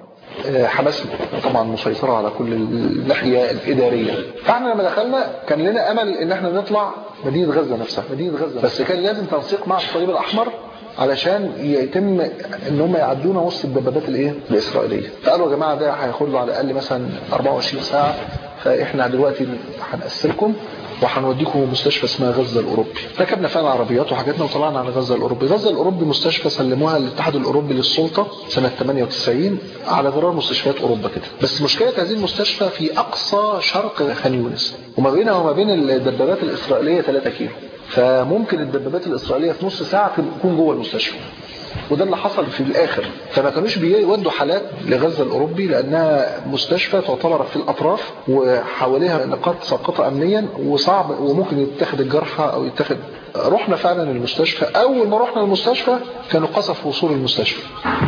حماس طبعا مسيطرة على كل الناحية الإدارية. فاحنا لما دخلنا كان لنا أمل ان احنا نطلع مدينة غزة نفسها، بس كان لازم تنسيق مع الصليب الأحمر علشان يتم ان هم يعدونا وسط الدبابات الإسرائيلية. فقالوا يا جماعة ده هياخد له على الأقل مثلا 24 ساعة، فاحنا دلوقتي هنقسمكم وهنوديكم مستشفى اسمها غزة الأوروبي. ركبنا فعلا عربيات وحاجاتنا وطلعنا على غزة الأوروبي. غزة الأوروبي مستشفى سلموها للاتحاد الأوروبي للسلطة سنة 98 على غرار مستشفيات أوروبا كده. بس مشكلة هذه المستشفى في أقصى شرق خان يونس، وما بينها وما بين الدبابات الإسرائيلية 3 كيلو، فممكن الدبابات الإسرائيلية في نص ساعة تكون جوه المستشفى. وده اللي حصل في الآخر. فما كانوش بيودوا حالات لغزة الأوروبي لأنها مستشفى تعتبر في الأطراف وحواليها نقاط ساقطة أمنيا وصعب وممكن يتخذ الجرحى أو يتخذ. رحنا فعلا المستشفى. أول ما رحنا المستشفى كانوا قصف وصول المستشفى.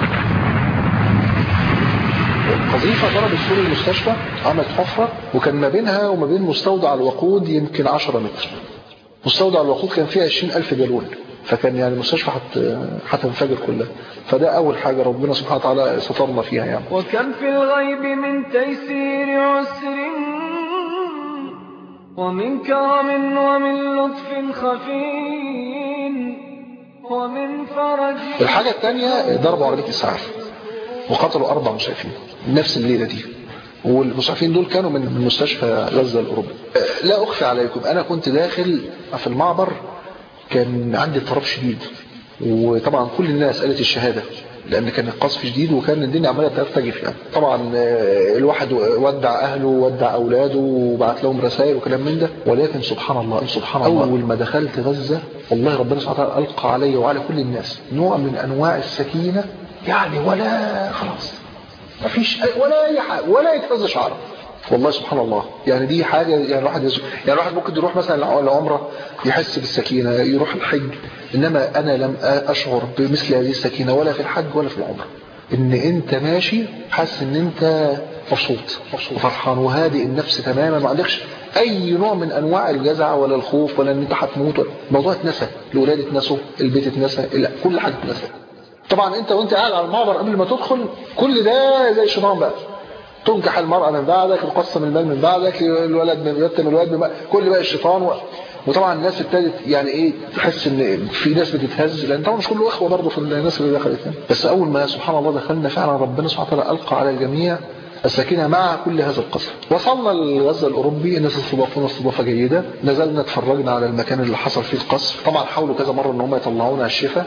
قذيفة ضربت سور المستشفى، عملت حفرة، وكان ما بينها وما بين مستودع الوقود يمكن 10 متر. مستودع الوقود كان فيه 20,000 جالون، فكان يعني المستشفى هتنفجر كلها. فده أول حاجة ربنا سبحانه وتعالى سترنا فيها يعني. وكم في الغيب من تيسير عسر ومن كرم ومن لطف خفي ومن فرج. الحاجة الثانية ضربوا عربية إسعاف وقتلوا 4 مسعفين نفس الليلة دي، والمسعفين دول كانوا من مستشفى غزة الأوروبي. لا أخفي عليكم أنا كنت داخل في المعبر كان عندي اضطراب شديد، وطبعا كل الناس قالت الشهادة لأن كان القصف شديد وكان الدنيا عمالة ترتجف يعني. طبعا الواحد ودع أهله وودع أولاده وبعت لهم رسائل وكلام من ده، ولكن سبحان الله أول ما دخلت غزة والله ربنا سبحانه وتعالى ألقى علي وعلى كل الناس نوع من أنواع السكينة، يعني ولا خلاص مفيش ولا أي حاجة ولا يتفز شعره والله سبحان الله. يعني دي حاجة يعني الواحد ممكن يروح مثلا العمرة يحس بالسكينة، يروح الحج، إنما أنا لم أشعر بمثل هذه السكينة ولا في الحج ولا في العمرة. إن أنت ماشي حاسس إن أنت مبسوط وفرحان وهادئ النفس تماما، ما عندكش أي نوع من أنواع الجزع ولا الخوف ولا إن أنت هتموت. الموضوع اتنسى، الولاد اتنسوا، البيت اتنسى، كل حاجة اتنسى. طبعا وأنت قاعد على المعبر قبل ما تدخل كل ده زي الشيطان بقى، تنكح المرأة من بعدك، تقسم المال من بعدك، الولد من يتم الولد كل بقى الشيطان وطبعا الناس ابتدت يعني ايه تحس ان في ناس بتتهز، لان طبعا مش كله اخوه برضه في الناس اللي دخلت. بس اول ما سبحان الله دخلنا فعلا ربنا سبحانه وتعالى القى على الجميع السكينة مع كل هذا القصر. وصلنا للغزة الأوروبي، الناس استضافونا استضافة جيدة، نزلنا اتفرجنا على المكان اللي حصل فيه القصف. طبعا حاولوا كذا مرة ان هم يطلعونا الشفا،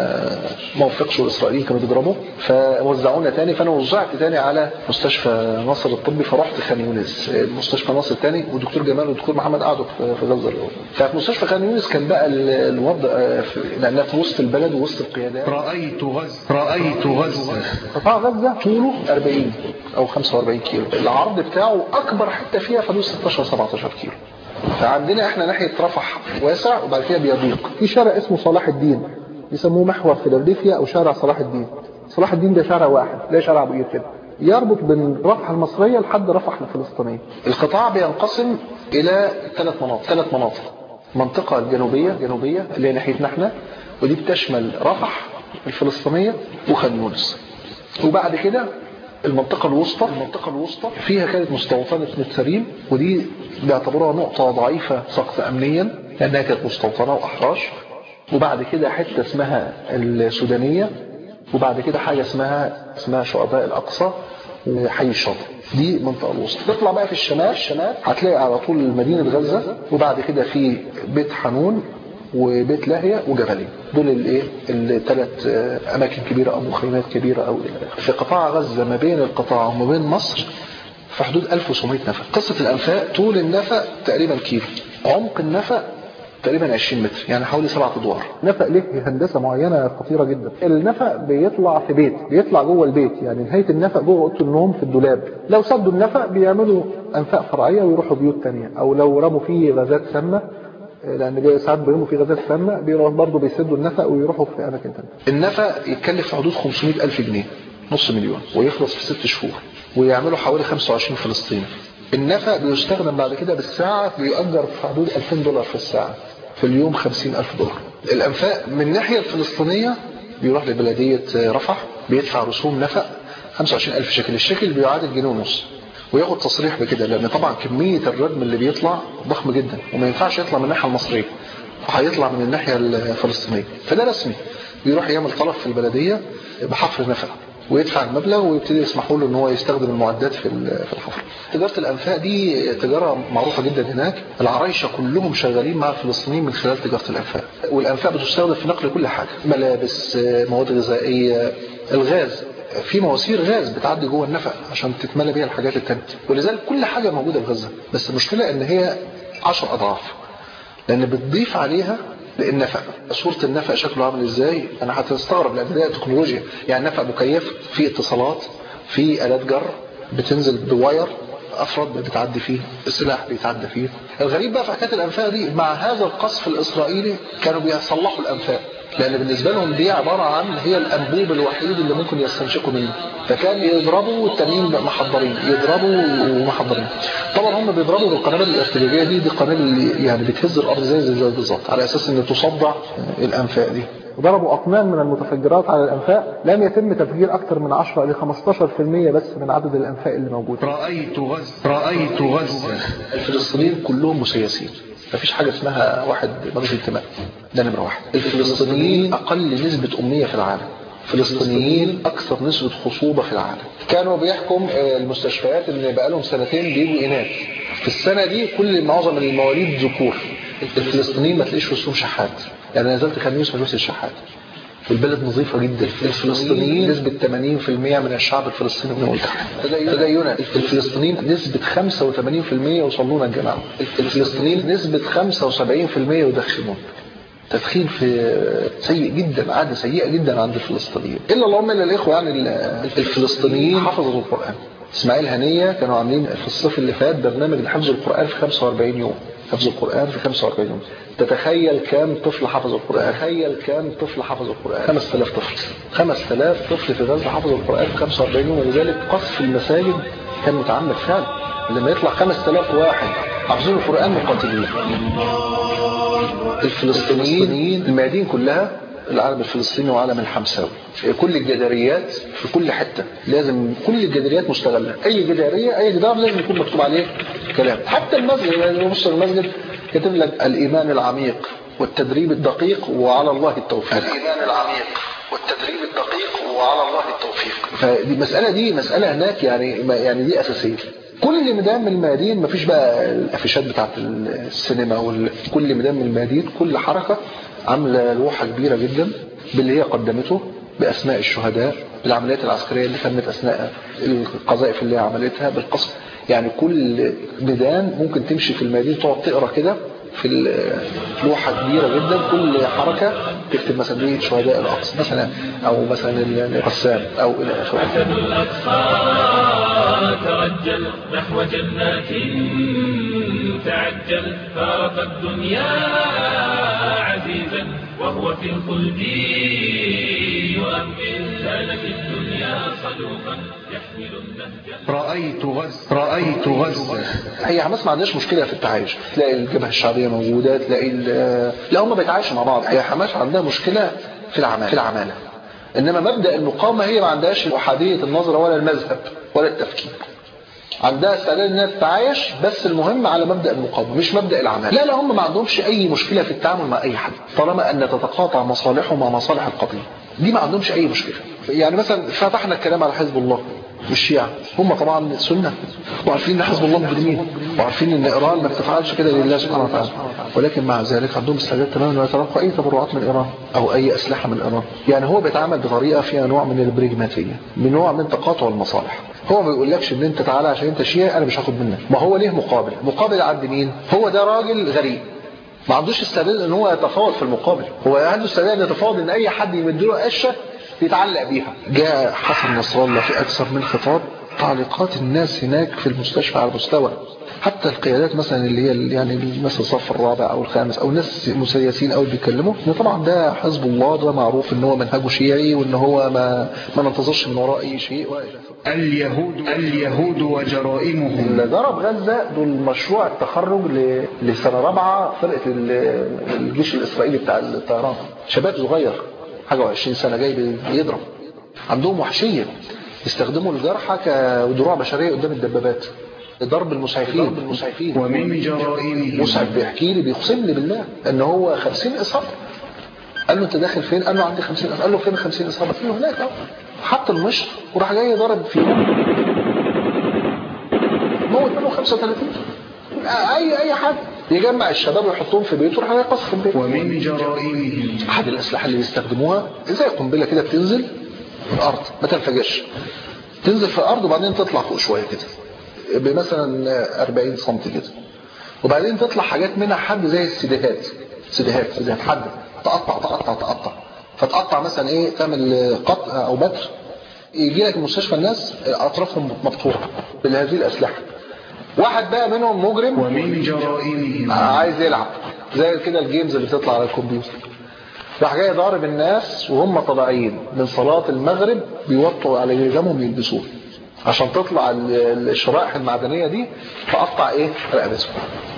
فما وفقش، الإسرائيليين كانوا بيضربوا، فوزعونا تاني. فأنا وزعت تاني على مستشفى ناصر الطبي، فرحت خان يونس مستشفى ناصر تاني، والدكتور جمال والدكتور محمد قعدوا في غزة الأوروبي. ففي مستشفى خان يونس كان بقى الوضع لأنها في وسط البلد ووسط القيادات. رأيت غزة. قطاع غزة طوله 40 أو 45 كيلو، العرض بتاعه أكبر حتة فيها حدود 16-17 كيلو. فعندنا احنا ناحية رفح واسع وبعد كده بيضيق. في شارع اسمه صلاح الدين يسموه محور فيلادلفيا أو شارع صلاح الدين. صلاح الدين ده شارع واحد، ده شارع بقير كده يربط بين رفح المصرية لحد رفح الفلسطينية. القطاع بينقسم إلى ثلاث مناطق. منطقة جنوبية اللي هي ناحيتنا احنا، ودي بتشمل رفح الفلسطينية وخان يونس. وبعد كده المنطقة الوسطى فيها كانت مستوطنة نتسريم، ودي بيعتبروها نقطة ضعيفة سقط أمنيا لأنها كانت مستوطنة وأحراش. وبعد كده حتة اسمها السودانية، وبعد كده حاجة اسمها شهداء الأقصى وحي الشاطئ. دي منطقة الوسطى. تطلع بقى في الشمال هتلاقي على طول مدينة غزة، وبعد كده في بيت حنون وبيت لاهية وجبلين. دول الثلاث أماكن كبيرة أو مخيمات كبيرة أو في قطاع غزة. ما بين القطاع وما بين مصر في حدود 1700 نفق. قصة الأنفاق، طول النفق تقريبا كيلو، عمق النفق تقريبا 20 متر، يعني حوالي 7 أدوار. نفق له هندسة معينة خطيرة جدا. النفق بيطلع في بيت، بيطلع جوه البيت، يعني نهاية النفق جوه أوضة النوم في الدولاب. لو سدوا النفق بيعملوا أنفاق فرعية ويروحوا بيوت تانية، أو لو رموا فيه غازات سامة، لأن ساعات بيرموا فيه غازات سامة، برضه بيسدوا النفق ويروحوا في أماكن تانية. النفق يتكلف في حدود 500,000 جنيه، نص مليون، ويخلص في 6 شهور، ويعملوا حوالي 25 فلسطيني. النفق بيستخدم بعد كده بالساعة، بيؤجر في حدود $2000 في الساعة، في اليوم $50,000. الأنفاق من الناحية الفلسطينية بيروح لبلدية رفح، بيدفع رسوم نفق 25,000 شكل. الشكل بيعادل جنيه ونص، وياخد تصريح بكده، لأن طبعا كمية الردم اللي بيطلع ضخم جدا، وما ينفعش يطلع من الناحية المصرية، فهيطلع من الناحية الفلسطينية. فده رسمي، بيروح يعمل طلب في البلدية بحفر نفق، ويدفع المبلغ، ويبتدي يسمحوا له ان هو يستخدم المعدات في الحفر. تجارة الأنفاق دي تجارة معروفة جدا هناك. العرايشة كلهم شغالين مع الفلسطينيين من خلال تجارة الأنفاق. والأنفاق بتستخدم في نقل كل حاجة، ملابس، مواد غذائية، الغاز. في مواسير غاز بتعدي جوه النفق عشان تتملى بيها الحاجات التانية. ولذلك كل حاجة موجودة في غزة، بس المشكلة ان هي 10 أضعاف، لأن بتضيف عليها النفق. صورة النفق شكله عامل ازاي انا هتستغرب، لان ده تكنولوجيا. يعني نفق مكيف، في اتصالات، في آلات جر بتنزل بواير، افراد بتعدي فيه، السلاح بيتعدى فيه. الغريب بقى في حكايه الانفاق دي، مع هذا القصف الاسرائيلي كانوا بيصلحوا الانفاق، لان بالنسبه لهم دي عباره عن هي الانبوب الوحيد اللي ممكن يستنشقوا منه. فكان يضربوا والتانيين محضرين، يضربوا ومحضرين. طبعا هم بيضربوا بالقنابل الارتجاجيه دي قنابل يعني بتهز الارض زي بالظبط، على اساس ان تصدع الانفاق دي. ضربوا أطنان من المتفجرات على الأنفاق، لم يتم تفجير أكثر من 10 إلى 15% بس من عدد الأنفاق اللي موجود. رأيت غزة. الفلسطينيين كلهم مسيسين، مفيش حاجة اسمها واحد ملوش انتماء، ده نمرة واحد. الفلسطينيين أقل نسبة أمية في العالم، الفلسطينيين أكثر نسبة خصوبة في العالم. كانوا بيحكم المستشفيات إن بقالهم سنتين بيجوا إناث، في السنة دي معظم المواليد ذكور. الفلسطينيين ما تلاقيش رسوم شحات، يعني نزلت خان يونس ما شفتش الشحات. البلد نظيفة جدا. الفلسطينيين نسبة 80% من الشعب الفلسطيني ملتحي تدينا. الفلسطينيين نسبة 85% يصلون الجماعة. الفلسطينيين نسبة 75% يدخنون. تدخين في سيء جدا، عادة سيئة جدا عند الفلسطينيين. إلا اللهم إلا الإخوة، يعني الفلسطينيين حفظوا القرآن. اسماعيل هنية كانوا عاملين في الصيف اللي فات برنامج لحفظ القرآن في 45 يوم. حفظ القرآن في 45 يوم. تتخيل كام طفل حفظ القرآن؟ 5000 طفل. 5000 طفل في غزة حفظوا القرآن في 45 يوم. ولذلك قصف المساجد كان متعمد فعلا. لما يطلع 5000 واحد حافظين القرآن مقاتلين. الفلسطينيين الميادين كلها، العالم الفلسطيني وعالم الحمساوي، كل الجداريات في كل حتة لازم، كل الجداريات مستغلة. أي جدارية، أي جدار لازم يكون مكتوب عليه كلام. حتى المسجد، يعني بص المسجد كاتب لك الإيمان العميق والتدريب الدقيق وعلى الله التوفيق. الإيمان العميق والتدريب الدقيق وعلى الله التوفيق. فدي مسألة هناك يعني دي أساسية. كل ميدان من الميادين، مفيش بقى الافيشات بتاعت السينما كل ميدان من الميادين كل حركة عاملة لوحة كبيرة جدا باللي هي قدمته، بأسماء الشهداء، بالعمليات العسكرية اللي تمت أثناء القذائف اللي هي عملتها، بالقصف. يعني كل ميدان ممكن تمشي في الميادين تقعد تقرأ كده في لوحة كبيرة جدا، كل حركة تكتب مثلا دي شهداء الأقصى مثلا، أو مثلا القسام أو إلى آخره. ترجل نحو جنات تعجل، فارق الدنيا عزيزا وهو في الخلد يؤمن، كان في الدنيا صدوقا يحمل النهج. رأيت غزة. هي حماس ما عندهاش مشكلة في التعايش، تلاقي الجبهة الشعبية موجودة، تلاقي لا هم بيتعايشوا مع بعض. هي حماس عندها مشكلة في العمالة، إنما مبدأ المقاومة هي ما عندهاش أحادية النظرة ولا المذهب ولا التفكير. عندها استعداد انها تتعايش، بس المهم على مبدأ المقاومة مش مبدأ العمل. لا هم ما عندهمش اي مشكلة في التعامل مع اي حد طالما ان تتقاطع مصالحه مع مصالح القضية. دي ما عندهمش اي مشكلة. يعني مثلا فتحنا الكلام على حزب الله والشيعة، هم طبعا سنة وعارفين ان حزب الله مجرمين، وعارفين ان ايران ما بتفعلش كده لله سبحانه وتعالى، ولكن مع ذلك عندهم استعداد تماما انه يتلقى اي تبرعات من ايران او اي اسلحة من ايران. يعني هو بيتعامل بطريقة فيها نوع من البريجماتية، من نوع من تقاطع المصالح. هو ما بيقولكش ان انت تعالى عشان انت شيعي انا مش هاخد منك، ما هو ليه مقابل عند مين؟ هو ده راجل غريب ما عندوش استعداد ان هو يتفاوض في المقابل، هو عنده استعداد ان يتفاوض ان اي حد يمدله قشه يتعلق بيها. جاء حسن نصر الله في اكثر من خطاب، تعليقات الناس هناك في المستشفى على المستوى، حتى القيادات مثلا اللي هي يعني مثلا الصف الرابع او الخامس او الناس مسيسين او بيتكلموا ان طبعا ده حزب الله، ده معروف ان هو منهجه شيعي وان هو ما ننتظرش من وراء اي شيء. اليهود وجرائمهم. اللي ضرب غزة دول مشروع التخرج لسنة رابعة فرقة الجيش الإسرائيلي بتاع الطيران، شباب صغير حاجة 20 سنة جاي بيضرب، عندهم وحشية، يستخدموا الجرحى كدروع بشرية قدام الدبابات، ضرب المسعفين. ومن جرائمهم مسعف بيحكي لي بيقسم لي بالله ان هو 50 إصابة. قال له انت داخل فين؟ قال له عندي 50 إصابة. قال له فين 50 إصابة؟ قال له هناك اهو. حط المشط وراح جاي ضرب فيه، موت منه 35. اي حد يجمع الشباب ويحطهم في بيته وراح يقصف البيت. ومن جرائمهم احد الاسلحه اللي بيستخدموها زي قنبله كده، بتنزل في الارض ما تنفجرش، تنزل في الارض وبعدين تطلع فوق شويه كده بمثلا 40 سم كده، وبعدين تطلع حاجات منها حد زي السديهات حد تقطع فتقطع مثلا ايه، تعمل قطع او بتر، يجي لك المستشفى الناس اطرافهم مبتوره بهذه الاسلحه. واحد بقى منهم مجرم ومن جرائمهم عايز يلعب زي كده الجيمز اللي بتطلع على الكمبيوتر، راح جاي ضارب الناس وهم طالعين من صلاة المغرب بيوطوا على جزمهم يلبسوه عشان تطلع الشرائح المعدنية دي تقطع ايه رقبتهم.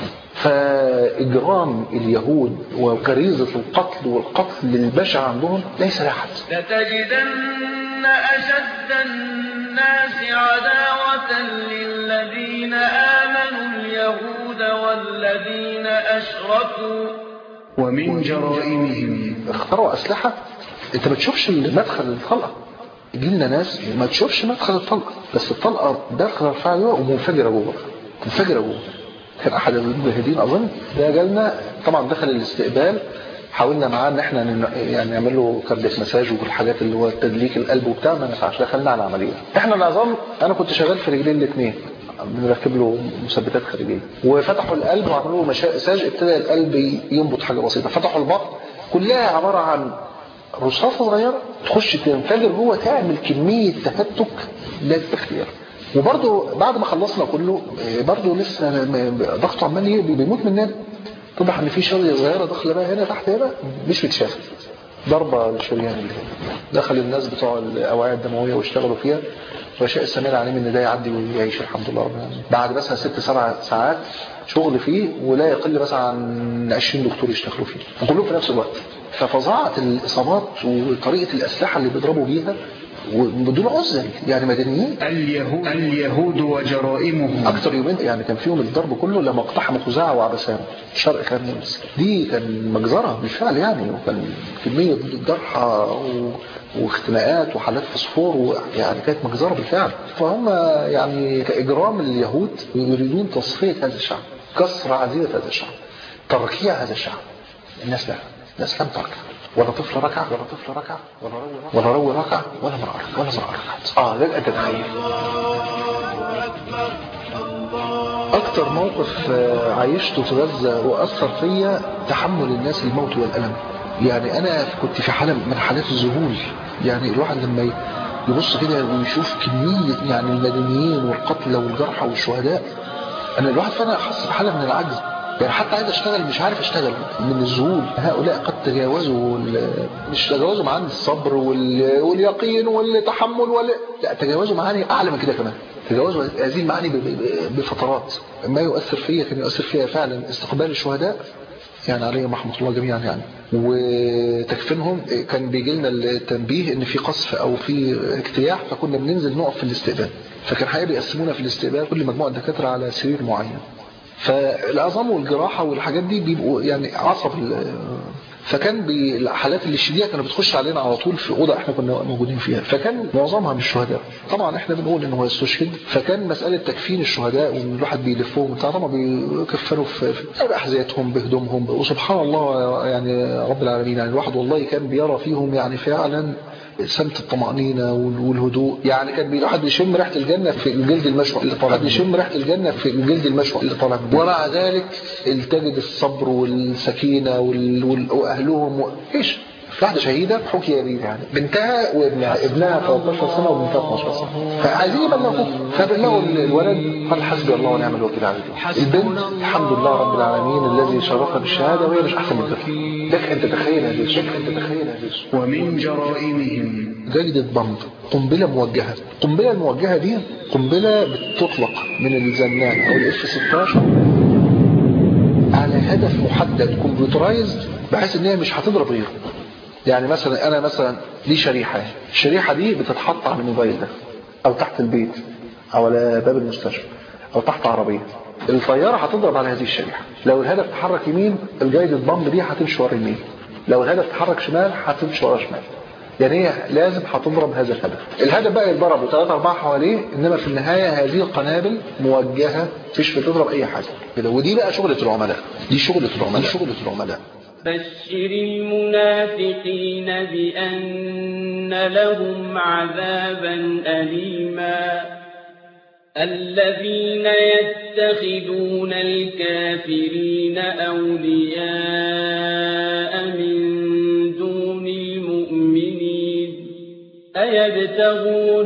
فإجرام اليهود وغريزة القتل البشع عندهم ليس لا حد. لتجدن أشد الناس عداوة للذين آمنوا اليهود والذين أشركوا. ومن جرائمهم اخترعوا أسلحة انت ما تشوفش مدخل الطلقة. جيلنا ناس ما تشوفش مدخل الطلقة، بس الطلقة داخله فعلا ومنفجرة جوه. كان احد المجاهدين اظن ده جالنا طبعا، دخل الاستقبال، حاولنا معاه ان احنا يعني نعمل له كاردياك مساج والحاجات اللي هو تدليك القلب وبتاع، ما نفعش، دخلنا على عمليه. احنا العظام انا كنت شغال في رجلين الاثنين، بنركب له مثبتات خارجيه، وفتحوا القلب وعملوا له مساج، ابتدى القلب ينبض حاجه بسيطه، فتحوا البطن كلها عباره عن رصاصه صغيره تخش تنفجر جوه، تعمل كميه تفتك لا تتخيل. وبرضه بعد ما خلصنا كله برضه لسه ضغطه عمال بيموت مننا. طبعا ان في شريه صغيره داخله بقى هنا تحت هنا مش متشافه، ضربه الشريان اللي هنا دخل الناس بتوع الاوعيه الدمويه واشتغلوا فيها، وشاء السميع العليم ان ده يعدي ويعيش الحمد لله رب العالمين. بعد مثلا 6-7 ساعات شغل فيه، ولا يقل مثلا عن 20 دكتور يشتغلوا فيه وكلهم في نفس الوقت. ففظاعه الاصابات وطريقه الاسلحه اللي بيضربوا بيها وبدون عزل يعني مدنيين. اليهود وجرائمهم اكثر يومين يعني كان فيهم الضرب كله لما اقتحموا خزاعة وعبسان شرق خان يونس. دي كان مجزرة بالفعل يعني، وكان كمية جرحى واختناقات وحالات فسفور يعني كانت مجزرة بالفعل. فهم يعني كإجرام اليهود يريدون تصفية هذا الشعب، كسر عزيمة هذا الشعب، تركيع هذا الشعب. الناس لا، الناس لم تركع، ولا طفل ركع ولا روي ركع ولا مرأة ركعت. لن أتتخيل. أكتر موقف عايشته في غزة وأثر فيا تحمل الناس الموت والألم. يعني أنا كنت في حالة من حالات الذهول. يعني الواحد لما يبص كده ويشوف كمية يعني المدنيين والقتلى والجرحى والشهداء، أنا الواحد فعلا حس بحالة من العجز. يعني حتى عايز اشتغل مش عارف اشتغل من الذهول. هؤلاء قد تجاوزوا مش تجاوزوا معاني الصبر واليقين والتحمل لا، تجاوزوا معاني اعلى من كده كمان. تجاوزوا هذه المعاني بفترات. ما يؤثر فيا كان يؤثر فيا فعلا استقبال الشهداء يعني عليهم رحمة الله جميعا يعني، وتكفينهم. كان بيجي لنا التنبيه ان في قصف او في اجتياح، فكنا بننزل نقف في الاستقبال. فكان حقيقي بيقسمونا في الاستقبال كل مجموعة دكاترة على سرير معين. فالعظام والجراحة والحاجات دي بيبقوا يعني عصب. فكان بالحالات اللي الشديدة كانوا بتخش علينا على طول في أوضة احنا كنا موجودين فيها، فكان معظمها مش شهداء. طبعا احنا بنقول انه هو يستشهد، فكان مسألة تكفين الشهداء وان الواحد بيلفوهم طبعا بيكفنوا في بأحذيتهم بهدومهم. وسبحان الله يعني رب العالمين، يعني الواحد والله كان بيرى فيهم يعني فعلا سمت الطمأنينة والهدوء. يعني كان الواحد بيشم ريحة الجنة في الجلد المشوى اللي طالع، بيشم ريحة الجنة في الجلد المشوى اللي طالع، ومع ذلك التجد الصبر والسكينة وأهلهم إيش. واحدة شهيدة حكي لي يعني بنتها وابنها 13 سنة وبنتها 12 سنة، فعايزين يبلغوا، فبلغوا الولد قال حسبي الله ونعم الوكيل عليه. البنت الحمد لله رب العالمين الذي شرفها بالشهادة وهي مش أحسن من كده. لك أن تتخيل هذه الشيء. ومن جرائمهم جلدة بمب، قنبلة موجهة. القنبلة الموجهة دي قنبلة بتطلق من الزنان أو الF-16 على هدف محدد كمبيوترايزد، بحيث ان هي مش هتضرب غيره. يعني مثلا انا لي شريحة، الشريحة دي بتتحط على الموبايل ده او تحت البيت او على باب المستشفى او تحت عربية. الطيارة هتضرب على هذه الشريحة. لو الهدف تحرك يمين الجايدة بامب دي هتمشي ورا يمين، لو الهدف تحرك شمال هتمشي ورا شمال. يعني هي لازم هتضرب هذا الهدف بقى يتضرب 3-4 حواليه، انما في النهاية هذه القنابل موجهة مش بتضرب اي حاجة كده. ودي بقى شغلة العملاء، دي شغلة العملاء. بشر المنافقين بأن لهم عذابا أليما الذين يتخذون الكافرين أولياء من دون المؤمنين أيبتغون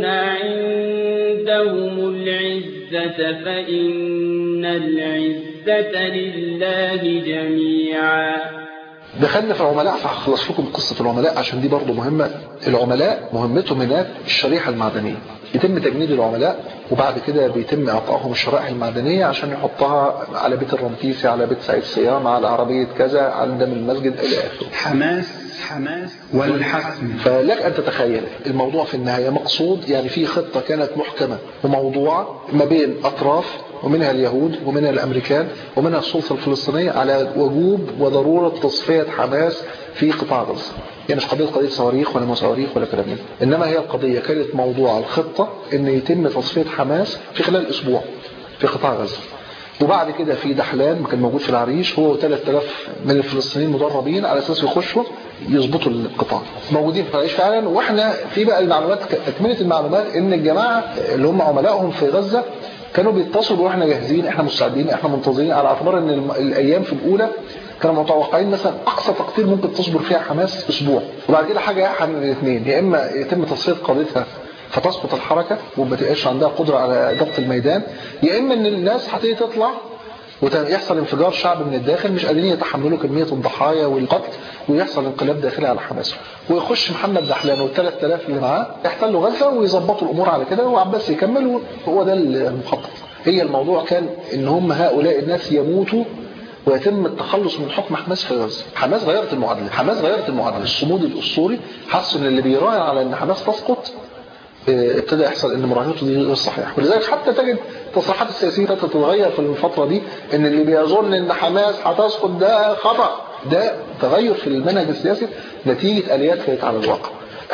عندهم العزة فإن العزة لله جميعا. دخلنا في العملاء، فهخلص لكم قصة العملاء عشان دي برضو مهمة. العملاء مهمتهم هناك الشريحة المعدنية، يتم تجنيد العملاء وبعد كده بيتم اعطائهم الشرائح المعدنية عشان يحطها على بيت الرمكيسي، على بيت سعيد صيام، على عربية كذا، عند من المسجد الى اخره. حماس والحسم. فلك ان تتخيل الموضوع في النهاية مقصود، يعني في خطة كانت محكمة وموضوعة ما بين اطراف، ومنها اليهود ومنها الامريكان ومنها السلطة الفلسطينية، على وجوب وضرورة تصفية حماس في قطاع غزة. يعني مش قضية صواريخ ولا مصواريخ ولا كلام من، انما هي القضية كانت موضوع الخطة ان يتم تصفية حماس في خلال اسبوع في قطاع غزة. وبعد كده في دحلان كان موجود في العريش هو 3000 من الفلسطينيين مدربين على اساس يخشوا يظبطوا القطاع، موجودين في العريش فعلا. واحنا في بقى المعلومات، تكملة المعلومات ان الجماعة اللي هم عملائهم في غزة كانوا بيتصلوا واحنا جاهزين، احنا مستعدين، احنا منتظرين، على اعتبار ان الايام في الاولى كانوا متوقعين مثلا اقصى تقدير ممكن تصبر فيها حماس اسبوع، وبعد كده حاجه احد من الاثنين، يا اما يتم تصفيه قادتها فتسقط الحركه وما تبقاش عندها قدره على ضبط الميدان، يا اما ان الناس هتيجي تطلع ويحصل انفجار شعبي من الداخل مش قادرين يتحملوا كميه الضحايا والقتل، ويحصل انقلاب داخلي على حماس، ويخش محمد دحلان وال3000 اللي معاه يحتلوا غزه ويظبطوا الامور على كده، وعباس يكمل. هو ده المخطط. هي الموضوع كان ان هم هؤلاء الناس يموتوا ويتم التخلص من حكم حماس في غزة. حماس غيرت المعادلة، الصمود الأسطوري حس ان اللي بيراهن على ان حماس تسقط ابتدى يحصل ان مراهنته دي غير صحيحه. ولذلك حتى تجد تصريحات السياسيين تتغير في الفتره دي، ان اللي بيظن ان حماس هتسقط ده خطا. ده تغير في المنهج السياسي نتيجه اليات كانت على الواقع.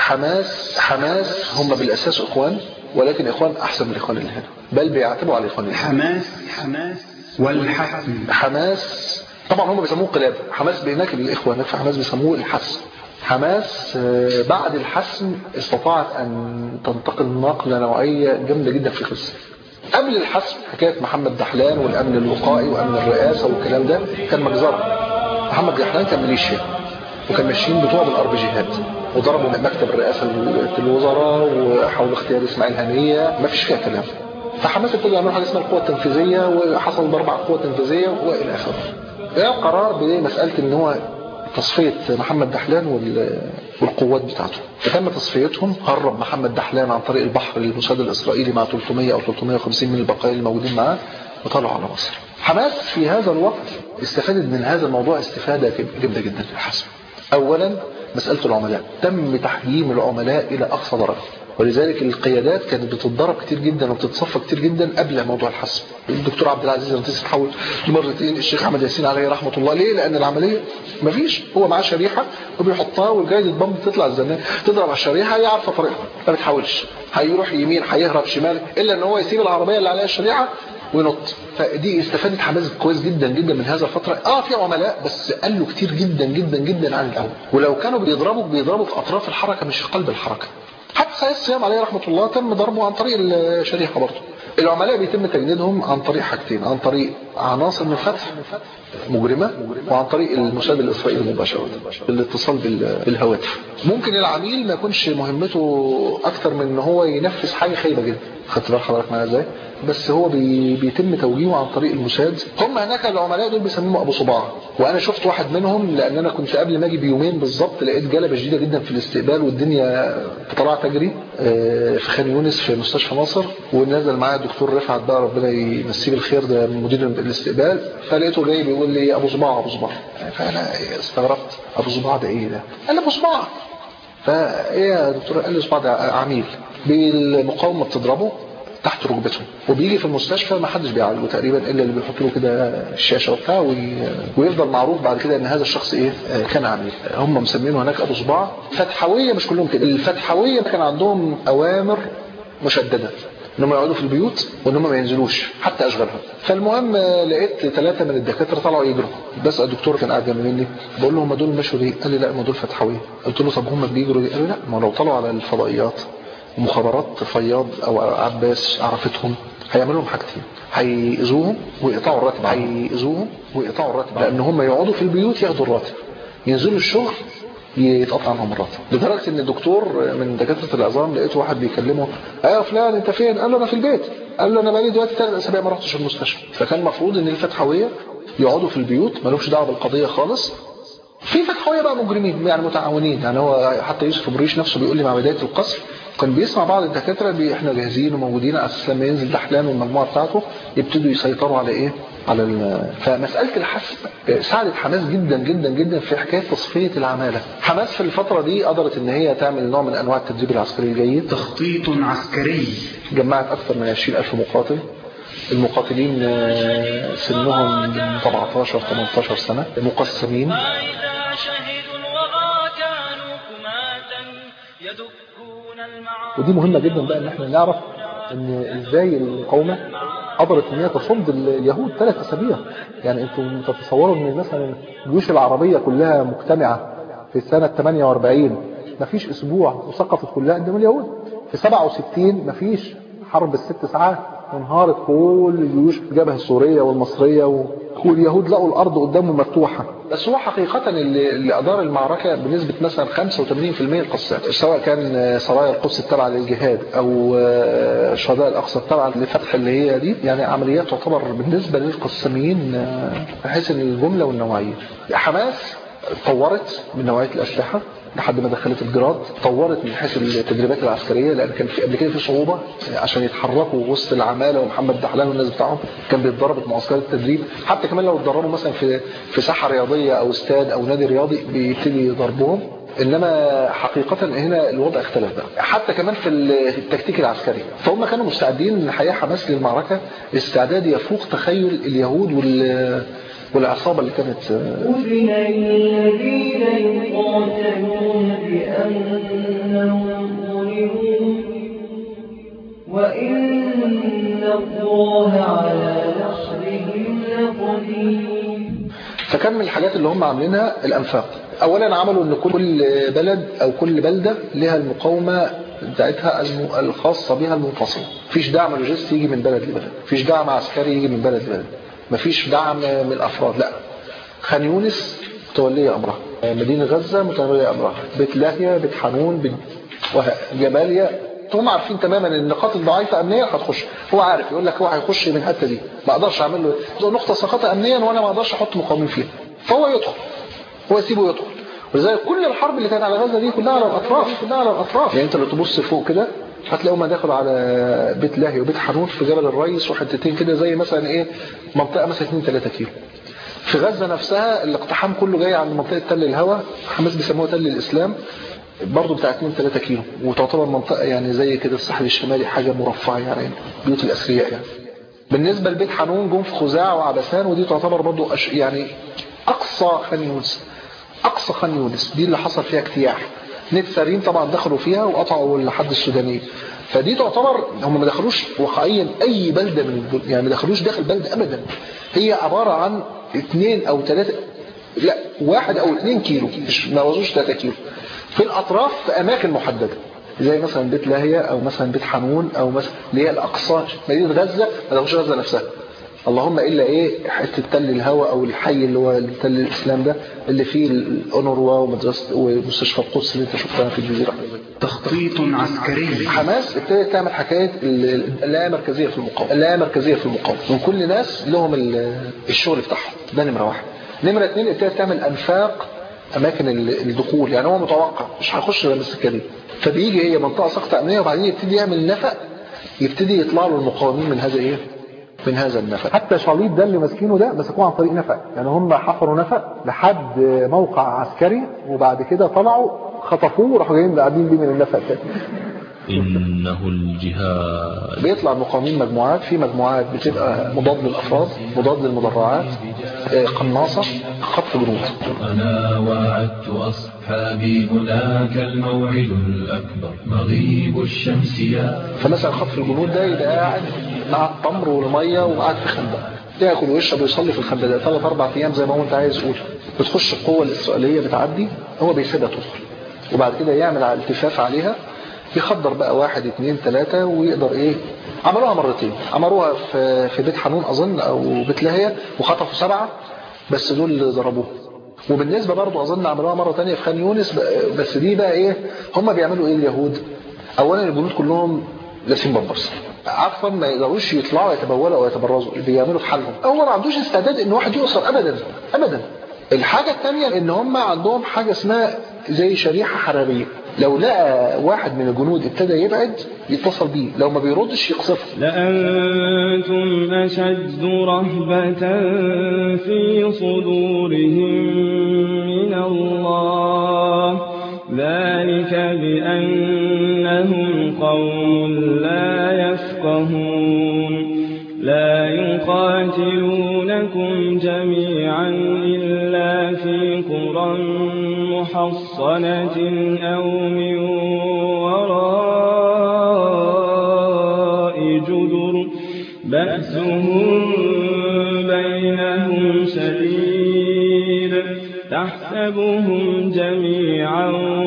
حماس هم بالاساس اخوان، ولكن اخوان احسن من الاخوان اللي هنا، بل بيعتبروا على الاخوان. حماس والحسم. حماس طبعا هم بيسموه انقلاب. حماس بيناكل الاخوان، في حماس بيسموه الحسم. حماس بعد الحسم استطاعت ان تنتقل نقله نوعيه جامده جدا في القصه. قبل الحسم حكايه محمد دحلان والامن الوقائي وامن الرئاسه والكلام ده كان مجزره. محمد دحلان كان ميليشيا، وكان ماشيين بتوع بالارض جهاد، وضربوا مكتب الرئاسه الوزراء وحاولوا اغتيال اسماعيل هنيه، ما فيش فيها كلام. فحماس ابتدوا يعملوا حاجه اسمها القوه التنفيذيه، وحصل ضرب على القوه التنفيذيه والى اخره. جاء قرار بمساله ان هو تصفيه محمد دحلان والقوات بتاعته. فتم تصفيتهم. هرب محمد دحلان عن طريق البحر للموساد الاسرائيلي مع 300 او 350 من البقايا الموجودين معاه، وطلعوا على مصر. حماس في هذا الوقت استفادت من هذا الموضوع استفاده جامده جدا في الحسم. اولا مساله العملاء، تم تحجيم العملاء الى اقصى درجه، ولذلك القيادات كانت بتتضرب كتير جدا وبتتصفى كتير جدا قبل موضوع الحسم. الدكتور عبد العزيز رنتيس تحول لمرتين، الشيخ احمد ياسين عليه رحمه الله. ليه؟ لان العمليه مفيش، هو معاه شريحه وبيحطها، والجايزه بامب تطلع الزنان تضرب على الشريحه، هي عارفه طريقها ما بتحاولش، هيروح يمين هيهرب شمال، الا ان هو يسيب العربيه اللي عليها الشريحه وينط. فدي استفادت حماس كويس جدا جدا من هذا الفتره. في عملاء بس قالوا كتير جدا جدا جدا عن الاول، ولو كانوا بيضربوا في اطراف الحركه مش في قلب الحركه. حتى سيد الصيام عليه رحمه الله تم ضربه عن طريق الشريحه برضه. العملاء بيتم تجنيدهم عن طريق حاجتين، عن طريق عناصر من فتح مجرمه، وعن طريق الموساد الاسرائيلي مباشره بالاتصال بالهواتف. ممكن العميل ما يكونش مهمته اكتر من ان هو ينفذ حاجه خايبه جدا، خدت بال حضرتك معايا ازاي؟ بس هو بيتم توجيهه عن طريق الموساد. هم هناك العملاء دول بيسموهم ابو صباع، وانا شفت واحد منهم، لان انا كنت قبل ما اجي بيومين بالظبط لقيت جلبه شديده جدا في الاستقبال، والدنيا طلعت اجري في خان يونس في مستشفى مصر، ونزل معايا الدكتور رفعت بقى ربنا يمسيه بالخير، ده مدير الاستقبال. فلقيته جاي بيقول لي ابو صباع ابو صباع. فانا استغربت، ابو صباع ده ايه ده؟ قال لي ابو صباع. فايه يا دكتور؟ قال لي صباع ده عميل بالمقاومه بتضربه تحت ركبتهم، وبيجي في المستشفى ما حدش بيعالجه تقريبا الا اللي بيحط له كده الشاشه وبتاع، ويفضل معروف بعد كده ان هذا الشخص ايه كان عميل. هم مسمينه هناك ابو صباع. فتحويه مش كلهم كده، الفتحويه كان عندهم اوامر مشدده انهم يقعدوا في البيوت وانهم ما ينزلوش حتى اشغالهم. فالمهم لقيت 3 من الدكاتره طلعوا يجروا، بس الدكتور كان قاعد جنب مني، بقول له هم دول مشوا ليه؟ قال لي لا هم دول فتحويه. قلت له طب هم بيجروا ليه؟ قال لي لا ما لو طلعوا على الفضائيات ومخابرات فياض او عباس عرفتهم هيعملوا لهم حاجتين، هيأذوهم ويقطعوا الراتب، لان هم يقعدوا في البيوت ياخدوا الراتب، ينزلوا الشغل يتقطع عنهم الراتب. لدرجه ان الدكتور من دكاتره العظام لقيته واحد بيكلمه، ايوه فلان انت فين؟ قال له انا في البيت. قال له انا بقالي دلوقتي 3 أسابيع ما رحتش المستشفى. فكان المفروض ان الفتحويه يقعدوا في البيوت ما لهمش دعوه بالقضيه خالص. في فتحويه بقى مجرمين يعني متعاونين، يعني هو حتى يوسف بريش نفسه بيقول لي مع بدايه القصر كان بيسمع بعض الدكاتره احنا جاهزين وموجودين على اساس لما ينزل دحلان والمجموعه بتاعته يبتدوا يسيطروا على ايه؟ فمساله الحسم ساعدت حماس جدا جدا جدا في حكايه تصفيه العماله. حماس في الفتره دي قدرت ان هي تعمل نوع من انواع التدريب العسكري الجيد، تخطيط عسكري. جمعت اكثر من 20,000 مقاتل. المقاتلين سنهم 17 18 سنه، مقسمين. ودي مهمة جدا بقى ان احنا نعرف ان ازاي المقاومة قدرت ان هي تصد اليهود 3 أسابيع. يعني انتم تتصوروا ان مثلا الجيوش العربية كلها مجتمعة في سنة 48 مفيش اسبوع وسقطت كلها قدام اليهود. في 67 مفيش حرب ال6 ساعات وانهارت كل الجيوش في الجبهة السورية والمصرية واليهود لقوا الارض قدامهم مفتوحة. بس هو حقيقة اللي ادار المعركة بنسبة مثلا 85% القسام، سواء كان سرايا القدس التابعة للجهاد او شهداء الاقصى التابعة لفتح اللي هي دي، يعني عمليات تعتبر بالنسبة للقساميين بحيث الجملة والنوعية. حماس طورت من نوعية الاسلحة لحد ما دخلت الجراد، طورت من حيث التدريبات العسكريه، لان كان في قبل كده في صعوبه عشان يتحركوا وسط العماله ومحمد دحلان والناس بتاعهم كان بيتدرب في معسكرات التدريب. حتى كمان لو اتدربوا مثلا في ساحه رياضيه او استاد او نادي رياضي بيبتدي ضربهم. انما حقيقة هنا الوضع اختلف بقى، حتى كمان في التكتيك العسكري. فهم كانوا مستعدين الحقيقة حماس للمعركة استعداد يفوق تخيل اليهود والعصابة اللي كانت. أذن الذين يقاتلون بأنهم ظلموا وإن الله على نصرهم لقدير. فكان من الحاجات اللي هم عاملينها الأنفاق. أولا عملوا أن كل بلد أو كل بلدة لها المقاومة بتاعتها الخاصة بها المنفصلة. مفيش دعم لوجستي يجي من بلد لبلد، مفيش دعم عسكري يجي من بلد لبلد، مفيش دعم من الأفراد. لا، خان يونس متولية أمرها، مدينة غزة متولية أمرها، بيت لاهيا، بيت حنون، جباليا. هم عارفين تماما ان النقاط الضعيفه امنيا هتخش. هو عارف يقول لك هو هيخش من الحته دي، ما اقدرش اعمل له نقطه ساقطه امنيا وانا ما اقدرش احط مقاومين فيها، فهو يدخل، هو يسيبه يدخل. ولذلك كل الحرب اللي كانت على غزه دي كلها على الاطراف. يعني انت لو تبص فوق كده هتلاقوا دخلوا على بيت لاهي وبيت حنون في جبل الريس وحتتين كده زي مثلا ايه منطقه مثلا 2-3 كيلو. في غزه نفسها الاقتحام كله جاي عند منطقه تل الهوى، حماس بيسموها تل الاسلام، برضه بتاع 2-3 كيلو، وتعتبر منطقة يعني زي كده الساحل الشمالي، حاجة مرفعة يعني بيوت الأثرياء يعني. بالنسبة لبيت حنون جم في خزاع وعبسان، ودي تعتبر برضه يعني أقصى خان يونس دي اللي حصل فيها اجتياح. نتسارين طبعا دخلوا فيها وقطعوا الحد السوداني. فدي تعتبر هم ما دخلوش واقعيا أي بلدة يعني ما دخلوش داخل بلدة أبدا. هي عبارة عن 2 أو 3 لا 1 أو 2 كيلو، مش ما وصلوش 3 كيلو في الأطراف في أماكن محددة، زي مثلا بيت لاهيا أو مثلا بيت حنون أو مثلا اللي هي الأقصى مدينة غزة. ما دخلوش غزة نفسها، اللهم إلا إيه حتة تل الهوى أو الحي اللي هو تل الإسلام ده اللي فيه الأونروا ومدرسة ومستشفى القدس اللي أنت شفتها في الجزيرة. تخطيط عسكري. حماس ابتدت تعمل حكاية اللا مركزية في المقاومة، من كل ناس لهم الشغل بتاعهم. ده نمرة 1. نمرة 2 ابتدت تعمل أنفاق أماكن الدخول. يعني هو متوقع مش هيخش غير السكة دي، فبيجي هي منطقة سقط أمنية وبعدين يبتدي يعمل نفق، يبتدي يطلع له المقاومين من هذا النفق. حتى شاليط ده اللي ماسكينه ده مسكوه عن طريق نفق، يعني هم حفروا نفق لحد موقع عسكري وبعد كده طلعوا خطفوه وراحوا جايين قاعدين بيه من النفق الثاني. إنه الجهاد. بيطلع المقاومين مجموعات، في مجموعات بتبقى مضاد للأفراد، مضاد للمدرعات، قناصة، خطف جنود. أنا وعدت أصحابي هناك الموعد الأكبر مغيب الشمس يا. فمثلا خطف الجنود ده يبقى قاعد مع التمر والمية وقاعد في خندق، ياكل ويشرب ويصلي في الخندق ده 3-4 أيام زي ما هو انت عايز تقول. بتخش القوة الإسرائيلية بتعدي، هو بيسيبها تدخل وبعد كده يعمل على التفاف عليها، يخدر بقى 1 2 3 ويقدر ايه. عملوها مرتين، عملوها في بيت حنون اظن او بيت لاهيا وخطفوا 7 بس دول اللي ضربوه. وبالنسبه برضو اظن عملوها مره ثانيه في خان يونس، بس دي بقى ايه هم بيعملوا ايه اليهود. اولا الجنود كلهم لابسين بامبرز، عفوا ما يقدروش يطلعوا يتبولوا او يتبرزوا، اللي بيعملوا في حالهم. هو ما عندوش استعداد ان واحد يؤثر ابدا. الحاجه الثانيه ان هم عندهم حاجه اسمها زي شريحه حراريه، لو لقى واحد من الجنود ابتدى يبعد يتصل بيه، لو ما بيردش يقصفه. لأنتم أشد رهبة في صدورهم من الله، ذلك بأنهم قوم لا يفقهون. لا يقاتلونكم جميعا إلا في قرى محصنة أو من وراء جدر بأسهم بينهم شديد تحسبهم جميعا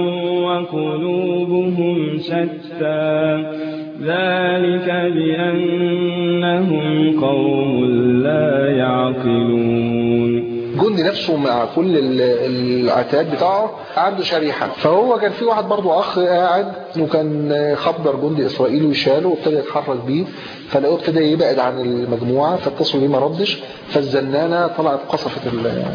وقلوبهم شتى ذلك بأنهم قوم لا يعقلون. جندي نفسه مع كل العتاد بتاعه عنده شريحة، فهو كان في واحد برضو أخ قاعد وكان خبر جندي إسرائيلي وشاله وابتدى يتحرك بيه، فلقوه ابتدى يبعد عن المجموعة فاتصلوا بيه ما ردش، فالزنانة طلعت قصفت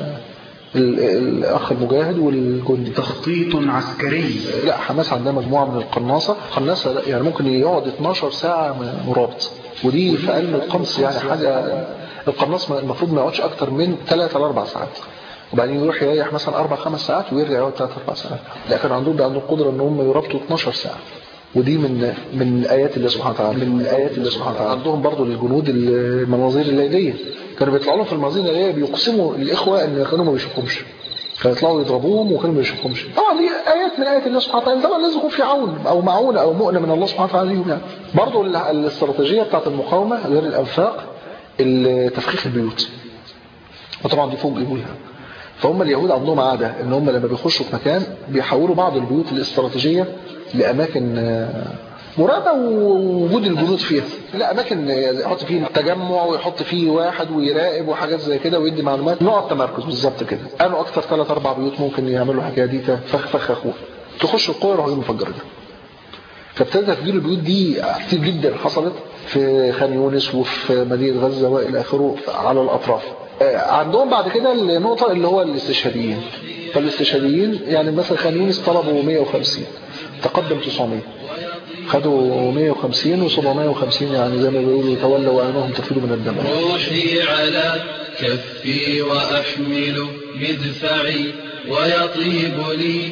الأخ المجاهد والجندي. تخطيط عسكري. لا حماس عندها مجموعة من القناصة يعني ممكن يقعد 12 ساعة مرابط، ودي في علم القنص يعني حاجة. القناص المفروض ما يقعدش أكتر من 3 ل 4 ساعات، وبعدين يروح يريح مثلا 4-5 ساعات ويرجع يقعد 3-4 ساعات. لا كان عندهم قدرة ان هم يربطوا 12 ساعة، ودي من آيات الله سبحانه وتعالى. عندهم برضو للجنود المناظير الليلية، كانوا بيطلعوا لهم في المناظير الليلية بيقسموا الإخوة ان كانوا ما بيشوفهمش، فيطلعوا يضربوهم وكانوا ما بيشوفهمش. طبعا دي آيات من آيات الله سبحانه وتعالى، طبعا لازم يكون في عون او معونة او مؤنة من الله سبحانه وتعالى ليهم يعني. برضو الاستراتيجية بتاعت المقاومة غير الأنفاق تفخيخ البيوت، وطبعا دي فوق جيبولها. فهم اليهود عندهم عادة ان هم لما بيخشوا في مكان بيحولوا بعض البيوت الاستراتيجية لأماكن مراقبة ووجود الجنود فيها، لأماكن يحط فيه تجمع ويحط فيه واحد ويراقب وحاجات زي كده ويدي معلومات، نقط تمركز بالظبط كده. قالوا أكثر 3-4 بيوت ممكن يعملوا حكاية دي فخ أخوه، تخش القوة يروحوا مفجرين. فابتدى تفجير البيوت دي كتير جدا حصلت في خان يونس وفي مدينة غزة وإلى آخره على الأطراف. عندهم بعد كده النقطة اللي هو الاستشهاديين. فالاستشهاديين يعني مثلا خان يونس طلبوا 150، تقدم 900، خدوا 150 و750 يعني زي ما بيقولوا تولوا وعينهم تفيض من الدم. روحي على كفي وأحمل مدفعي ويطيب لي.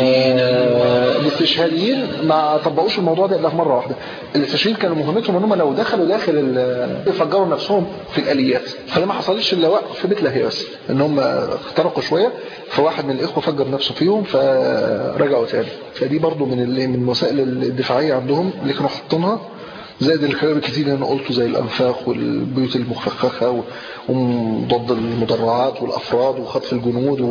فالاستشهاديين ما طبقوش الموضوع ده الا مرة واحدة. الاستشهاديين كانوا مهمتهم ان هم لو دخلوا داخل يفجروا نفسهم في الآليات، فده ما حصلش الا وقت في بيت لهي بس ان هم اخترقوا شوية، فواحد من الاخوة فجر نفسه فيهم فرجعوا تاني. فدي برضو من وسائل الدفاعية عندهم اللي كانوا حاطينها، زائد الكلام الكتير اللي انا قلته زي الانفاق والبيوت المفخخه وضد المدرعات والافراد وخطف الجنود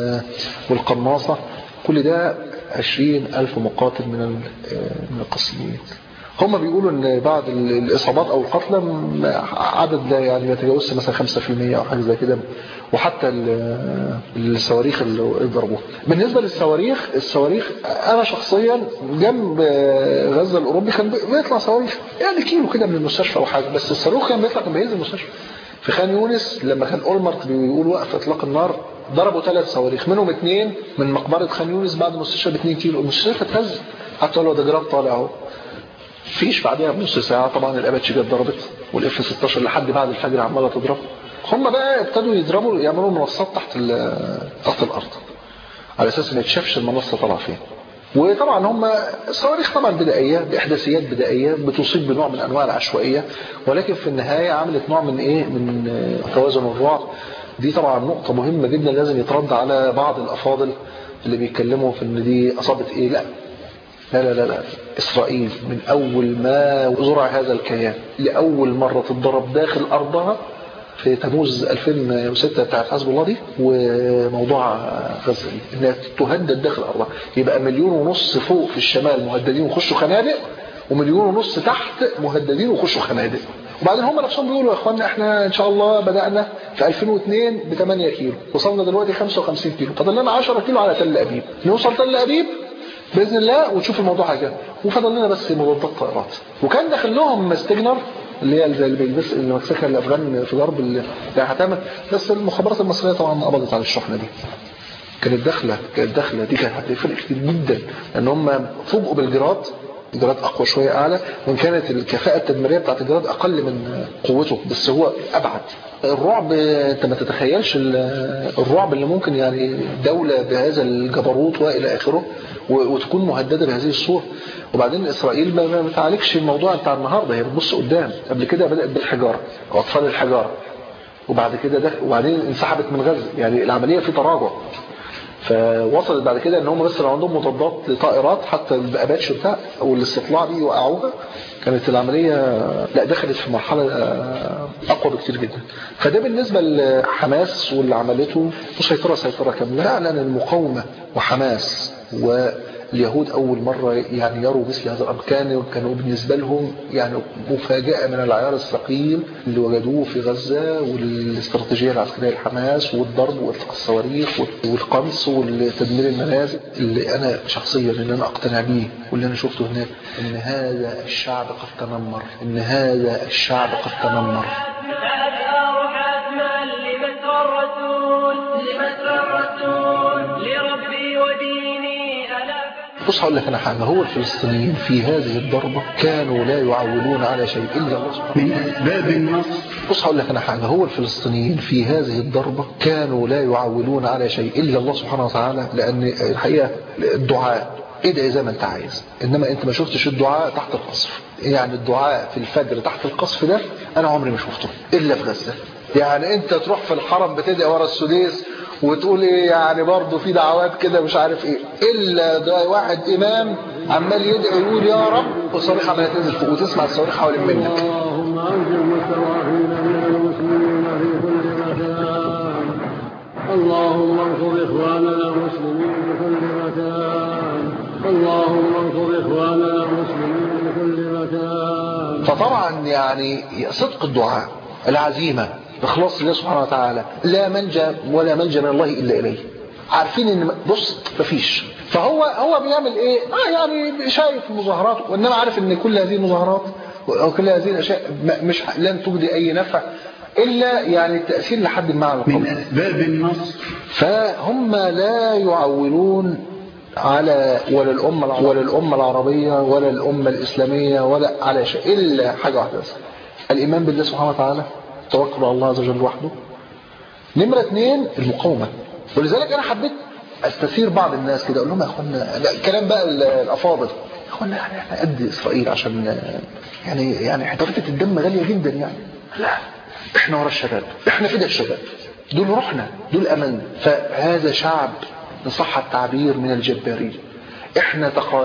والقناصه. كل ده 20,000 مقاتل من القسيمين. هم بيقولوا ان بعد الاصابات او القتلى عدد لا يعني ما يتجاوزش مثلا 5% او حاجه زي كده، وحتى الصواريخ اللي ضربوها. بالنسبه للصواريخ انا شخصيا جنب غزه الاوروبي كان بيطلع صواريخ يعني كيلو كده من المستشفى او حاجه، بس الصاروخ كان بيطلع كان بينزل المستشفى. في خان يونس لما كان اولمرت بيقول وقف اطلاق النار ضربوا 3 صواريخ، منهم 2 من مقبره خان يونس بعد المستشفى ب2 كيلو. المستشفى اتهز، حتى لو ده جراد طالع اهو. فيش بعدها بنص ساعة طبعا الاباتشي جت ضربت، والاف 16 لحد بعد الفجر عماله تضرب. هم بقى ابتدوا يضربوا يعملوا منصات تحت الارض على اساس ما يتشافش المنصه طالعه فين. وطبعا هم صواريخ طبعا بدائيه باحداثيات بدائيه بتصيب بنوع من انواع العشوائيه، ولكن في النهايه عملت نوع من من توازن الرعب. دي طبعا نقطه مهمه جدا لازم يترد على بعض الافاضل اللي بيتكلموا في ان دي اصابت ايه. لا لا لا لا، إسرائيل من أول ما زرع هذا الكيان لأول مرة تتضرب داخل أرضها في تموز 2006 بتاعت حزب الله دي، وموضوع غزة إنها تهدد داخل أرضها. يبقى 1.5 مليون فوق في الشمال مهددين وخشوا خنادق، و1.5 مليون تحت مهددين وخشوا خنادق. وبعدين هم نفسهم بيقولوا يا اخوانا احنا ان شاء الله بدأنا في 2002 ب8 كيلو، وصلنا دلوقتي 55 كيلو، فضل لنا 10 كيلو على تل أبيب، نوصل تل أبيب باذن الله ونشوف الموضوع حاجه، وفضل لنا بس مضادات طائرات. وكان داخل لهم ستيجنر اللي هي زي اللي مسكها الافغان في ضرب اللي هتعمل، بس المخابرات المصريه طبعا قبضت على الشحنه دي. كانت داخله دي كانت هتفرق كتير جدا، لان هم فوجئوا بالجراد اقوى شويه اعلى، وان كانت الكفاءه التدميريه بتاعت الجراد اقل من قوته بس هو ابعد. الرعب انت ما تتخيلش الرعب اللي ممكن يعني دوله بهذا الجبروت والى اخره وتكون مهدده بهذه الصوره. وبعدين اسرائيل ما بتعالجش الموضوع بتاع النهارده، هي بتبص قدام. قبل كده بدات بالحجاره واطفال الحجاره، وبعد كده وبعدين انسحبت من غزه، يعني العمليه في تراجع. فوصلت بعد كده ان هم بس لو عندهم مضادات لطائرات حتى الاباتشي بتاع او الاستطلاع دي يوقعوها، كانت العمليه لا دخلت في مرحله اقوى بكتير جدا. فده بالنسبه لحماس واللي عملته سيطره كامله. فعلا المقاومه وحماس واليهود اول مره يعني يروا مثل هذا الامر، كانوا بالنسبه لهم يعني مفاجاه من العيار الثقيل اللي وجدوه في غزه، والاستراتيجيه العسكريه لحماس والضرب واطلاق الصواريخ والقنص وتدمير المنازل. اللي انا شخصيا اللي انا اقتنع بيه واللي انا شفته هناك ان هذا الشعب قد تنمر، بص هقول لك انا حاجه، هو الفلسطينيين في هذه الضربه كانوا لا يعولون على شيء الا الله سبحانه من اسباب النصر. بص هقول لك انا حاجه، هو الفلسطينيين في هذه الضربه كانوا لا يعولون على شيء الا الله سبحانه وتعالى، لان الحقيقه الدعاء ادعي زي ما انت عايز، انما انت ما شفتش الدعاء تحت القصف. يعني الدعاء في الفجر تحت القصف ده انا عمري ما شفته الا في غزه. يعني انت تروح في الحرم بتدعي ورا السديس وتقول ايه يعني برضه في دعوات كده مش عارف ايه، الا ده واحد امام عمال يدعي يقول يا رب والصواريخ عماله تنزل فوق وتسمع الصواريخ حوالين منك. اللهم انزل المستضعفين من المسلمين في كل مكان، اللهم انصر اخواننا المسلمين في كل مكان، اللهم انصر اخواننا المسلمين في كل مكان. فطبعا يعني صدق الدعاء، العزيمه، اخلاص الله سبحانه وتعالى، لا منجا ولا ملجا من الله الا اليه. عارفين ان بص مفيش، فهو بيعمل ايه؟ يعني شايف المظاهرات، وانما عارف ان كل هذه المظاهرات وكل هذه الاشياء مش لن تجدي اي نفع الا يعني التاثير لحد ما على القوم. من اسباب النصر. فهم لا يعولون على ولا الامه العربيه ولا الامه الاسلاميه ولا على شيء الا حاجه واحده بس، الايمان بالله سبحانه وتعالى، توكل على الله عز وجل وحده. نمرة 2 المقاومة. ولذلك أنا حبيت أستثير بعض الناس كده أقول لهم يا أخوانا، كلام بقى الأفاضل، يا أخوانا احنا قد إسرائيل عشان يعني حضرتك الدم غالية جدا يعني. لا، احنا ورا الشباب، احنا فدا الشباب، دول روحنا، دول أمل. فهذا شعب نصح التعبير من الجبارين. احنا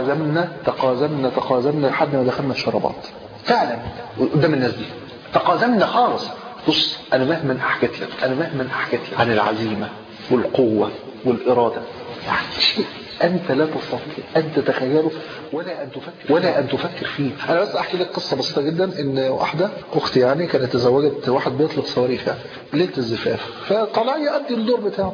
تقازمنا لحد ما دخلنا الشرابات فعلا قدام الناس دي، تقازمنا خالص. بص أنا مهما حكيت لك عن العزيمة والقوة والإرادة، يعني شيء أنت لا تستطيع أن تتخيله ولا أن تفكر فيه. أنا بس أحكي لك قصة بسيطة جدا. إن واحدة أختي يعني كانت تزوجت واحد بيطلق صواريخ يعني ليلة الزفاف، فطلع يأدي الدور بتاعه،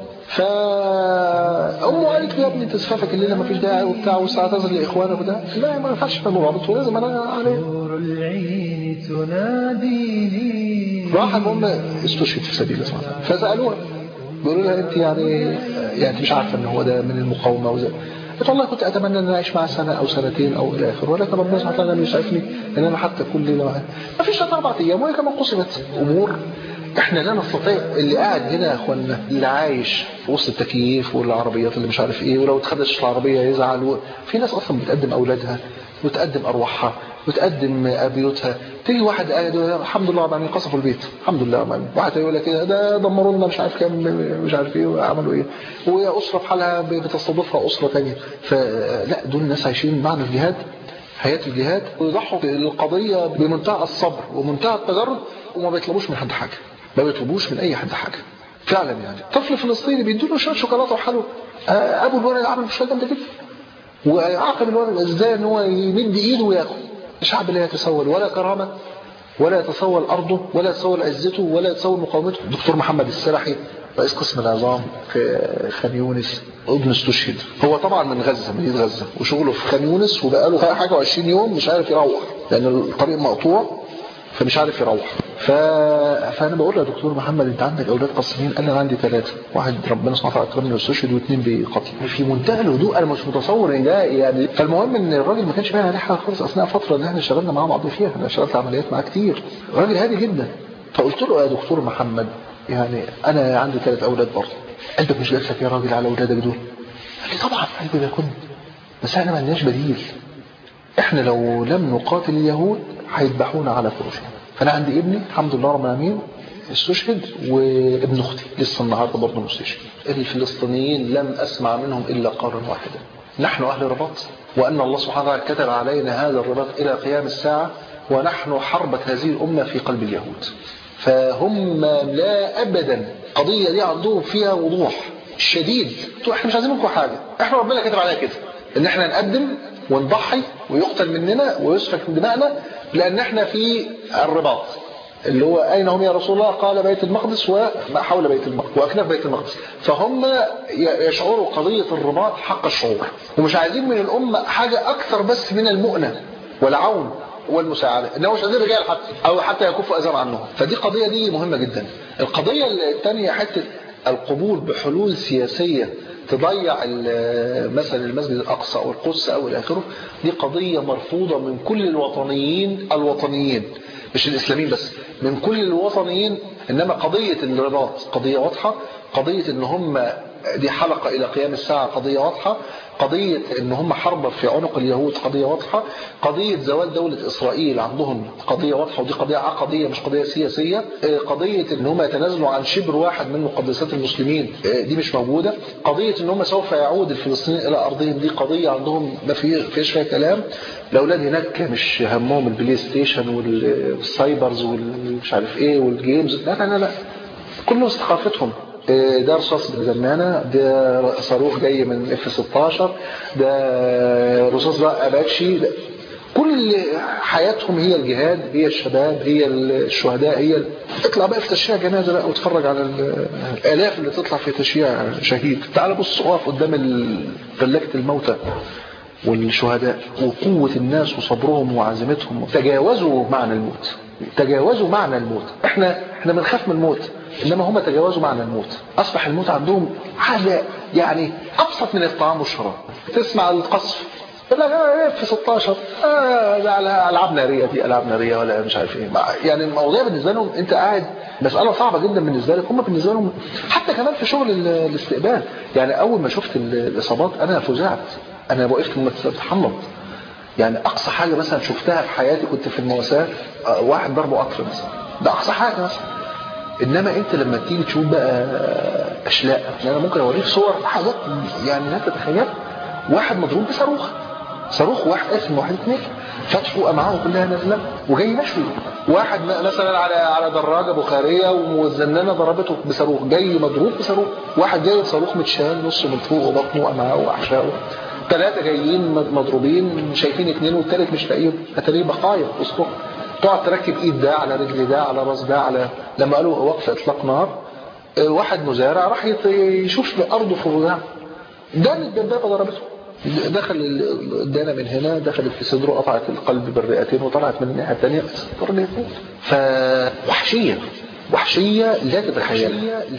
فأمه قالت له يا ابني تزفافك الليلة ما فيش داعي وبتاع والساعة تنزل لإخوانك وده. لا ما ينفعش في المرابط ولازم أنا عليه. راح المهم استشهد في سبيل الله. فسألوها بيقولوا لها انت يعني مش عارفه ان هو ده من المقاومه وزي. قلت والله كنت اتمنى ان انا اعيش معاه سنه او سنتين او الى اخره، ولكن ربنا سبحانه وتعالى يسعفني ان انا حتى كل ليله معاه. ما فيش 4 ايام وهي كمان قصبت امور احنا لا نستطيع. اللي قاعد هنا يا اخوانا اللي عايش في وسط التكييف والعربيات اللي مش عارف ايه، ولو اتخدش العربيه يزعل. في ناس اصلا بتقدم اولادها وتقدم ارواحها وتقدم بيوتها. تيجي واحد قاعد الحمد لله يعني قصفوا البيت الحمد لله، واحد يقول لك ده دمروا لنا مش عارف كام مش عارف ايه وعملوا ايه، وهي اسره في حالها بتستضيفها اسره ثانيه. فلا دول الناس عايشين معنى الجهاد، حياه الجهاد، ويضحوا القضيه بمنتهى الصبر ومنتهى التجرد، وما بيطلبوش من حد حاجه، ما بيطلبوش من اي حد حاجه فعلا. يعني طفل فلسطيني بيدوا له شويه شوكولاته وحلوى، ابو الولد عمل في الشويه ده كده، وعاقب الولد ازاي ان هو يمد ايده وياكل. الشعب لا يتسول ولا كرامه ولا يتسول ارضه ولا يتسول عزته ولا يتسول مقاومته. الدكتور محمد السرحي رئيس قسم العظام في خان يونس ابن استشهد. هو طبعا من غزه، مدينه غزه، وشغله في خان يونس، وبقاله فيها حاجه 20 يوم مش عارف يروح لان الطريق مقطوع فمش عارف يروح. فانا بقول له يا دكتور محمد انت عندك اولاد قصرين؟ قال لي انا عندي 3، واحد ربنا سبحانه وتعالى اكرمني واستشهد و2 بقتل. في منتهى الهدوء، انا مش متصور ان ده يعني. فالمهم ان الراجل ما كانش باين عليه حاجه خالص اثناء فتره اللي احنا اشتغلنا مع بعض فيها. انا اشتغلت عمليات معاه كتير، راجل هادي جدا. فقلت له يا دكتور محمد يعني انا عندي 3 اولاد برضه، قلبك مش جالك يا راجل على اولادك دول؟ قال لي طبعا قلبي بيكون، بس احنا ما عندناش بديل. احنا لو لم نقاتل اليهود هيذبحونا على فرشنا. فانا عندي ابني الحمد لله رب العالمين استشهد، وابن اختي لسه النهارده برضه مستشهد. الفلسطينيين لم اسمع منهم الا قولا واحدا: نحن اهل رباط، وان الله سبحانه وتعالى كتب علينا هذا الرباط الى قيام الساعه، ونحن حربة هذه الامه في قلب اليهود. فهم لا ابدا القضيه دي عندهم فيها وضوح شديد. احنا مش عايزين منكم حاجه، احنا ربنا كتب علينا كده ان احنا نقدم ونضحي ويقتل مننا ويسفك من دمائنا، لان احنا في الرباط اللي هو اين هم يا رسول الله؟ قال بيت المقدس وما حول بيت المقدس واكناف بيت المقدس. فهم يشعروا قضيه الرباط حق الشعور، ومش عايزين من الامه حاجه اكثر بس من المؤنه والعون والمساعده، انه مش عايزين رجال حتى يكفوا اذى عنهم. فدي قضيه دي مهمه جدا. القضيه الثانيه حته القبول بحلول سياسيه تضيع مثلا المسجد الأقصى أو القدس أو إلى آخره، دي قضية مرفوضة من كل الوطنيين مش الإسلاميين بس، من كل الوطنيين. إنما قضية الرباط قضية واضحة، قضية إن هم دي حلقة إلى قيام الساعة قضية واضحة، قضية إن هم حرب في عنق اليهود قضية واضحة، قضية زوال دولة إسرائيل عندهم قضية واضحة، ودي قضية عقدية مش قضية سياسية، قضية إن هم يتنازلوا عن شبر واحد من مقدسات المسلمين دي مش موجودة، قضية إن هم سوف يعود الفلسطينيين إلى أرضهم دي قضية عندهم ما فيش فيها كلام. الأولاد هناك مش همهم البلاي ستيشن والسايبرز والمش عارف إيه والجيمز، لا كله ثقافتهم. ده رصاص بالزمانة، ده صاروخ جاي من F-16، ده رصاص بقى أباتشي، كل حياتهم هي الجهاد، هي الشباب، هي الشهداء، هي اطلع بقى في تشييع جنازة بقى واتفرج على الآلاف اللي تطلع في تشييع شهيد. تعال بص اقف قدام فلاكة الموتى والشهداء وقوة الناس وصبرهم وعزيمتهم. تجاوزوا معنى الموت. احنا بنخاف من الموت، انما هم تجاوزوا معنى الموت. اصبح الموت عندهم حاجة يعني ابسط من الطعام والشراب. تسمع القصف لا في 16 ده على العاب ناريه، دي العاب ناريه ولا مش عارف ايه، يعني الموضوع بالنسبه لهم انت قاعد مساله صعبه جدا بالنسبه لك، هم بالنسبه لهم حتى كمان في شغل الاستقبال. يعني اول ما شفت الاصابات انا فزعت، انا وقفت متحمض. يعني اقصى حاجه مثلا شفتها في حياتي كنت في المواساه واحد ضربه قطر مثلا، ده اقصى حاجه مثلا. انما انت لما تيجي تشوف بقى اشلاء، يعني انا ممكن اوريك صور حاجات يعني لا تتخيل. واحد مضروب بصاروخ واحد اسم واحد اثنين فتحوا امعاءه كلها نازله وجاي مشوي. واحد مثلا على دراجه بخاريه والزنانه ضربته بصاروخ، جاي مضروب بصاروخ. واحد جاي بصاروخ متشال نص من فوق وبطنه وامعاءه واحشائه. 3 جايين مضروبين شايفين 2 والثالث مش لاقيه، اتاريه بقايا وسطهم. تقعد تركب ايد ده على رجل ده على راس ده على لما قالوا وقف اطلاق نار. واحد مزارع راح يشوف ارضه في الرجاع، ده الدبابه ضربته، دخل الدانة من هنا، دخلت في صدره، قطعت القلب بالرئتين وطلعت من الناحية الثانية وحشية لا تتخيل.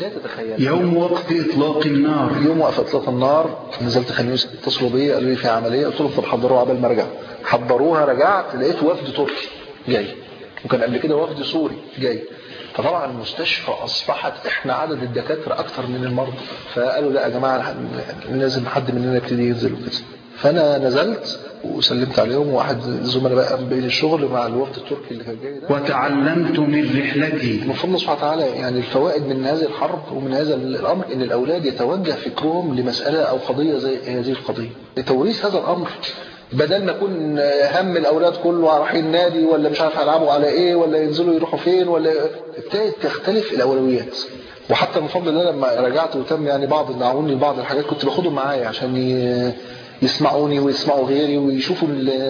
يوم وقت إطلاق النار، يوم وقف إطلاق النار نزلت خميس، اتصلوا بي قالوا لي في عملية، قلت لهم طب حضروها قبل ما ارجع. حضروها، رجعت لقيت وفد تركي جاي، وكان قبل كده وفد سوري جاي. فطبعا المستشفى أصبحت إحنا عدد الدكاترة أكتر من المرضى، فقالوا لا يا جماعة لازم حد مننا يبتدي ينزل وكده. فأنا نزلت وسلمت عليهم، وواحد الزملاء بقى بين الشغل مع الوفد التركي اللي كان جاي ده. وتعلمت من رحلتي المفروض الله سبحانه وتعالى يعني الفوائد من هذه الحرب ومن هذا الأمر إن الأولاد يتوجه فكرهم لمسألة أو قضية زي هذه القضية، لتوريث هذا الأمر، بدل ما يكون هم الأولاد كله رايحين نادي ولا مش عارف هيلعبوا على إيه ولا ينزلوا يروحوا فين، ولا ابتدت تختلف الأولويات. وحتى من فضل الله لما رجعت وتم يعني بعض دعوني لبعض الحاجات كنت باخدهم معايا عشان يسمعوني ويسمعوا غيري ويشوفوا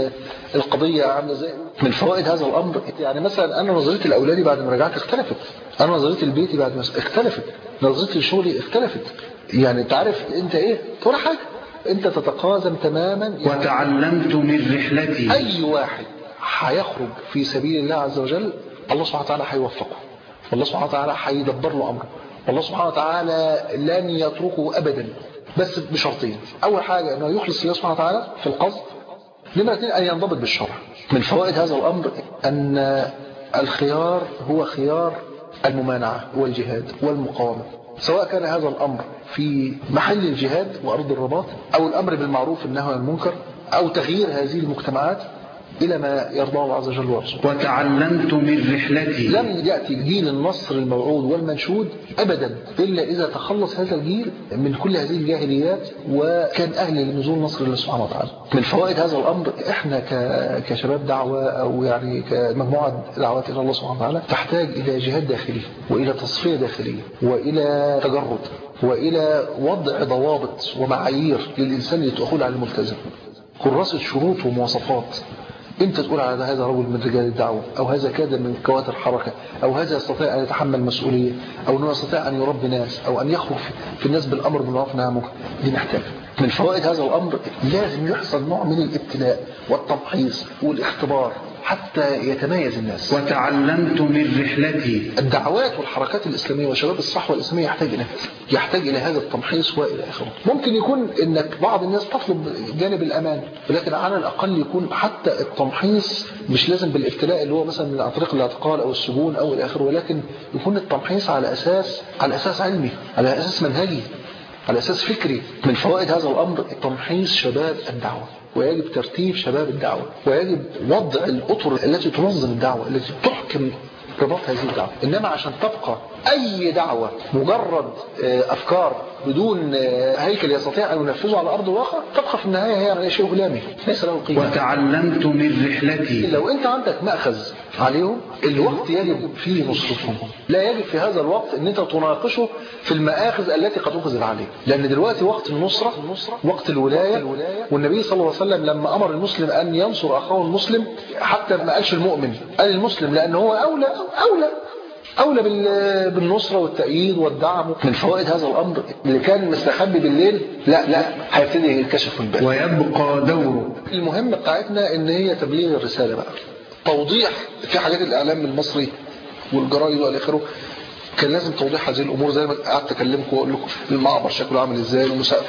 القضية عاملة ازاي. من فوائد هذا الأمر يعني مثلا أنا نظرتي لأولادي بعد ما رجعت اختلفت، أنا نظرتي لبيتي بعد ما اختلفت، نظرتي لشغلي اختلفت. يعني أنت عارف أنت إيه ولا حاجة، أنت تتقازم تماما يعني. وتعلمت من رحلتي أي واحد هيخرج في سبيل الله عز وجل الله سبحانه وتعالى هيوفقه، والله سبحانه وتعالى هيدبر له أمره، والله سبحانه وتعالى لن يتركه أبدا، بس بشرطين. أول حاجة أنه يخلص الله سبحانه وتعالى في القصد، نمرة 2 أن ينضبط بالشرع. من فوائد هذا الأمر أن الخيار هو خيار الممانعة والجهاد والمقاومة، سواء كان هذا الأمر في محل الجهاد وأرض الرباط، أو الأمر بالمعروف والنهي عن المنكر، أو تغيير هذه المجتمعات إلى ما يرضى الله عز وجل ورسوله. وتعلمت من رحلتي لم يأتي جيل النصر الموعود والمنشود أبدا إلا إذا تخلص هذا الجيل من كل هذه الجاهليات وكان أهل لنزول نصر الله سبحانه وتعالى. من فوائد هذا الأمر إحنا كشباب دعوة أو يعني كمجموعة دعوات إلى الله سبحانه وتعالى تحتاج إلى جهاد داخلي وإلى تصفية داخلية وإلى تجرد وإلى وضع ضوابط ومعايير للإنسان لتأخذ على الملتزم، كراسة شروط ومواصفات. امتى تقول على هذا رجل من رجال الدعوة، أو هذا كادر من كوادر الحركة، أو هذا يستطيع أن يتحمل مسؤولية، أو أنه يستطيع أن يربي ناس، أو أن يخرج في الناس بالأمر بالمعروف والنهي عن المنكر. دي محتاجة. من فوائد هذا الأمر لازم يحصل نوع من الابتلاء والتمحيص والاختبار حتى يتميز الناس. وتعلمت من رحلتي. الدعوات والحركات الإسلامية وشباب الصحوة الإسلامية يحتاج إلى هذا التمحيص وإلى آخره. ممكن يكون إنك بعض الناس تطلب جانب الأمان، ولكن على الأقل يكون حتى التمحيص مش لازم بالابتلاء اللي هو مثلا من طريق الاعتقال أو السجون أو إلى آخره، ولكن يكون التمحيص على أساس علمي، على أساس منهجي، على أساس فكري. من فوائد هذا الأمر تمحيص شباب الدعوة، ويجب ترتيب شباب الدعوة، ويجب وضع الأطر التي تنظم الدعوة، التي تحكم رباط هذه الدعوة. إنما عشان تبقى أي دعوة مجرد أفكار بدون هيكل يستطيع أن ينفذه على أرض الواقع، تبقى في النهاية هي شيء غلامي ليس له قيمة. وتعلمت من رحلتي. لو أنت عندك مأخذ عليهم، الوقت يجب فيه نصرتهم، لا يجب في هذا الوقت أن أنت تناقشه في المآخذ التي قد أخذت عليه، لأن دلوقتي وقت النصرة، وقت الولاية. والنبي صلى الله عليه وسلم لما أمر المسلم أن ينصر أخاه المسلم، حتى ما قالش المؤمن، قال المسلم، لأن هو أولى بالنصرة والتأييد والدعم. من فوائد هذا الأمر اللي كان مستخبي بالليل لا هيبتدي يتكشف الباب، ويبقى دوره. المهم بتاعتنا إن هي تبليغ الرسالة بقى، توضيح في حاجات الإعلام المصري والجرايد والى اخره، كان لازم توضيح هذه الامور زي ما قعدت اكلمكم واقول لكم المعبر شكله عامل ازاي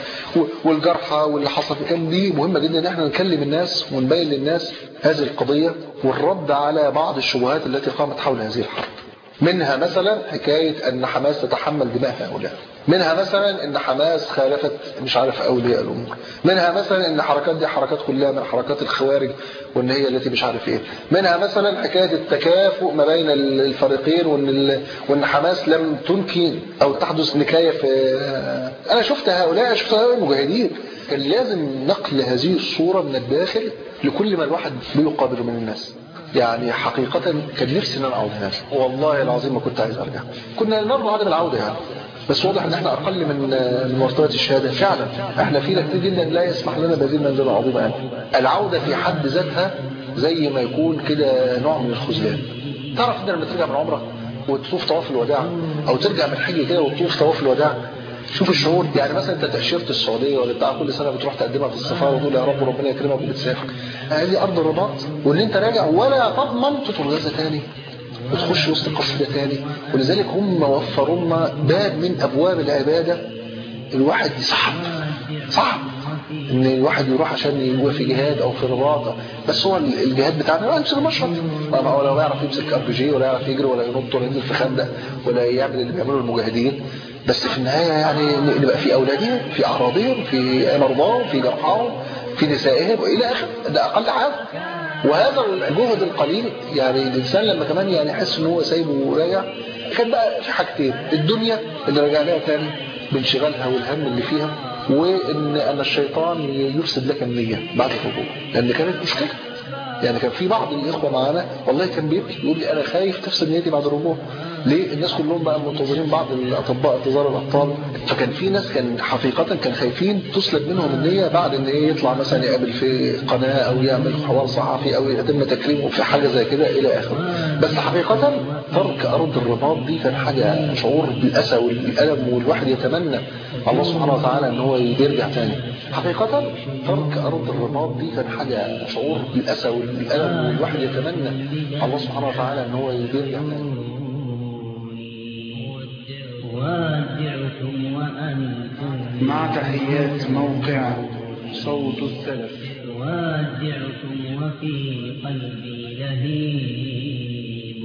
والجرحى واللي حصل. كان دي مهمه جدا ان احنا نكلم الناس ونبين للناس هذه القضيه والرد على بعض الشبهات التي قامت حول هذه الحرب. منها مثلا حكايه ان حماس تتحمل دماء هؤلاء، منها مثلا ان حماس خالفت مش عارف اولياء الامور، منها مثلا ان حركات دي حركات كلها من حركات الخوارج وان هي التي مش عارف ايه، منها مثلا حكايه التكافؤ ما بين الفريقين وان حماس لم تنكي او تحدث نكايه في. انا شفت هؤلاء المجاهدين. كان لازم نقل هذه الصوره من الداخل لكل ما الواحد بيقابله من الناس. يعني حقيقة كان نفسي ان انا اعود هناك، والله العظيم ما كنت عايز ارجع، كنا نرضى عدم العودة يعني، بس واضح ان احنا اقل من مرتبة الشهادة. فعلا احنا فينا كتير جدا لا يسمح لنا بهذه المنزلة العظيمة يعني. العودة في حد ذاتها زي ما يكون كده نوع من الخذلان. تعرف ان لما ترجع من عمرة وتطوف طواف الوداع، او ترجع من حج كده وتطوف طواف الوداع، شوف الشعور. يعني مثلا انت تأشيرة السعودية ولا بتاع كل سنة بتروح تقدمها في السفارة وتقول يا رب ربنا يكرمك وبتسافر، هذه ارض الرباط، وان انت راجع ولا تضمن تدخل غزة تاني وتخش وسط القصيدة تاني. ولذلك هم وفروا لنا باب من ابواب العبادة الواحد صعب ان الواحد يروح عشان يبقى في جهاد او في رباط. بس هو الجهاد بتاعنا لا يمسك المشرط، ولا يعرف يمسك RPG ولا يعرف يجري ولا ينط ولا ينزل في خندق ولا يعمل اللي بيعملوا المجاهدين. بس في النهاية يعني نبقى في أولادهم، في أعراضهم، في مرضاهم، في جرحاهم، في نسائهم وإلى آخر. ده أقل حاجة. وهذا الجهد القليل يعني الإنسان لما كمان يعني يحس إن هو سايبه وراجع، كان بقى في حاجتين: الدنيا اللي رجع لها تاني بانشغالها والهم اللي فيها، وإن الشيطان يفسد لك النية بعد الرجوع، لأن كانت مشكلة. يعني كان في بعض الإخوة معانا والله كان بيبكي يقول لي أنا خايف تفسد نيتي بعد الرجوع. ليه؟ الناس كلهم بقى منتظرين بعض الأطباء انتظار الأبطال، فكان في ناس كان حقيقة كان خايفين تسلب منهم النية بعد إن إيه يطلع مثلا يقابل في قناة أو يعمل حوار صحفي أو يتم تكريمه في حاجة زي كده إلى آخره. بس حقيقة ترك أرض الرباط دي كان حاجة شعور بالأسى والألم، والواحد يتمنى الله سبحانه وتعالى إن هو يرجع تاني. حقيقة ترك أرض الرباط دي كان حاجة شعور بالأسى والألم، والواحد يتمنى الله سبحانه وتعالى إن هو يرجع تاني. مع تحيات موقع صوت السلف. وادعكم وفي قلبي لهيب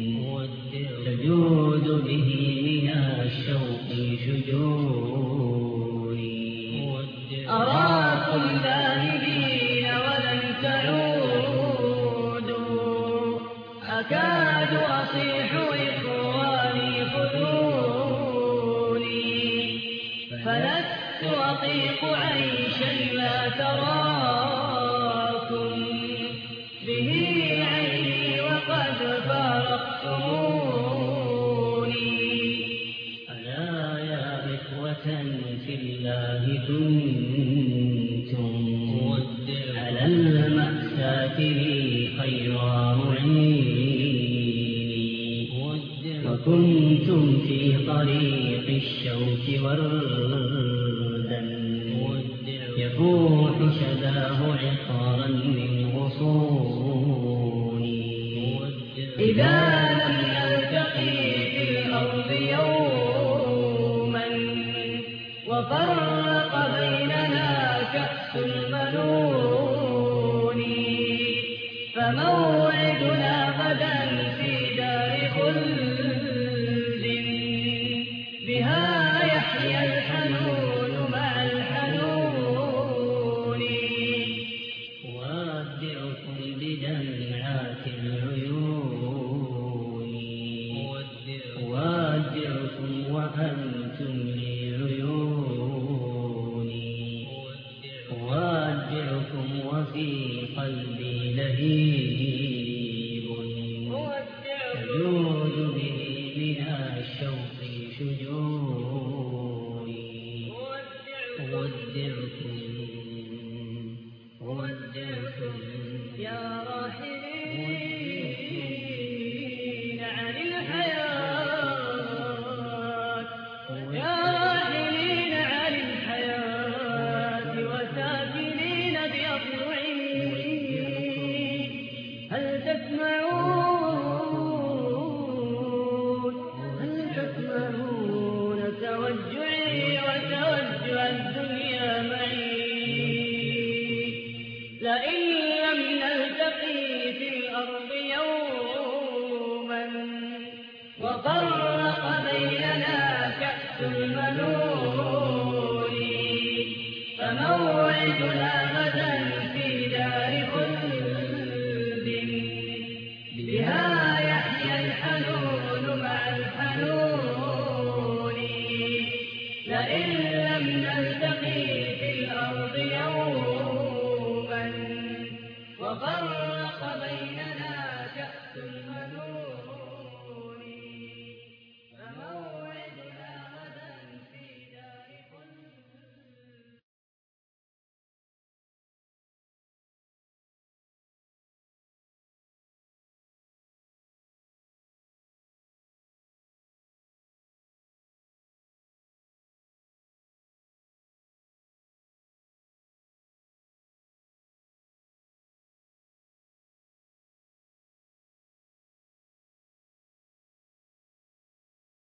تجود به من الشوق شجوني. أراكم ذاهبين ولن تعودوا، أكاد أصيح إخواني خذوني، فلست أطيق عيشا لا تراكم به عيني وقد فارقتموني. ألا يا إخوة في الله كنتم على المأساة لي خير معيني، وكنتم في طريق الشوك وردا يفوح شذاه عطرا من غصوني. إذا لم نلتقي في الأرض يوما وفرق بيننا كأس المنون فموعدنا غدا في دار خلد بها يحيا الحنون مع الحنون وأودعكم بدمعات العيون وأودعكم وأنتم لي عيوني وأودعكم وفي قلبي لهيب تجود به من الشوق شجوني أودعكم يا راحلين عن الحياة يا راحلين عن الحياة وساكنين بأضلعي هل تسمعون توجعي وتوجع الدنيا معي لئن لم نلتقي في الأرض يوما وفرق بيننا كأس المنون فموعدنا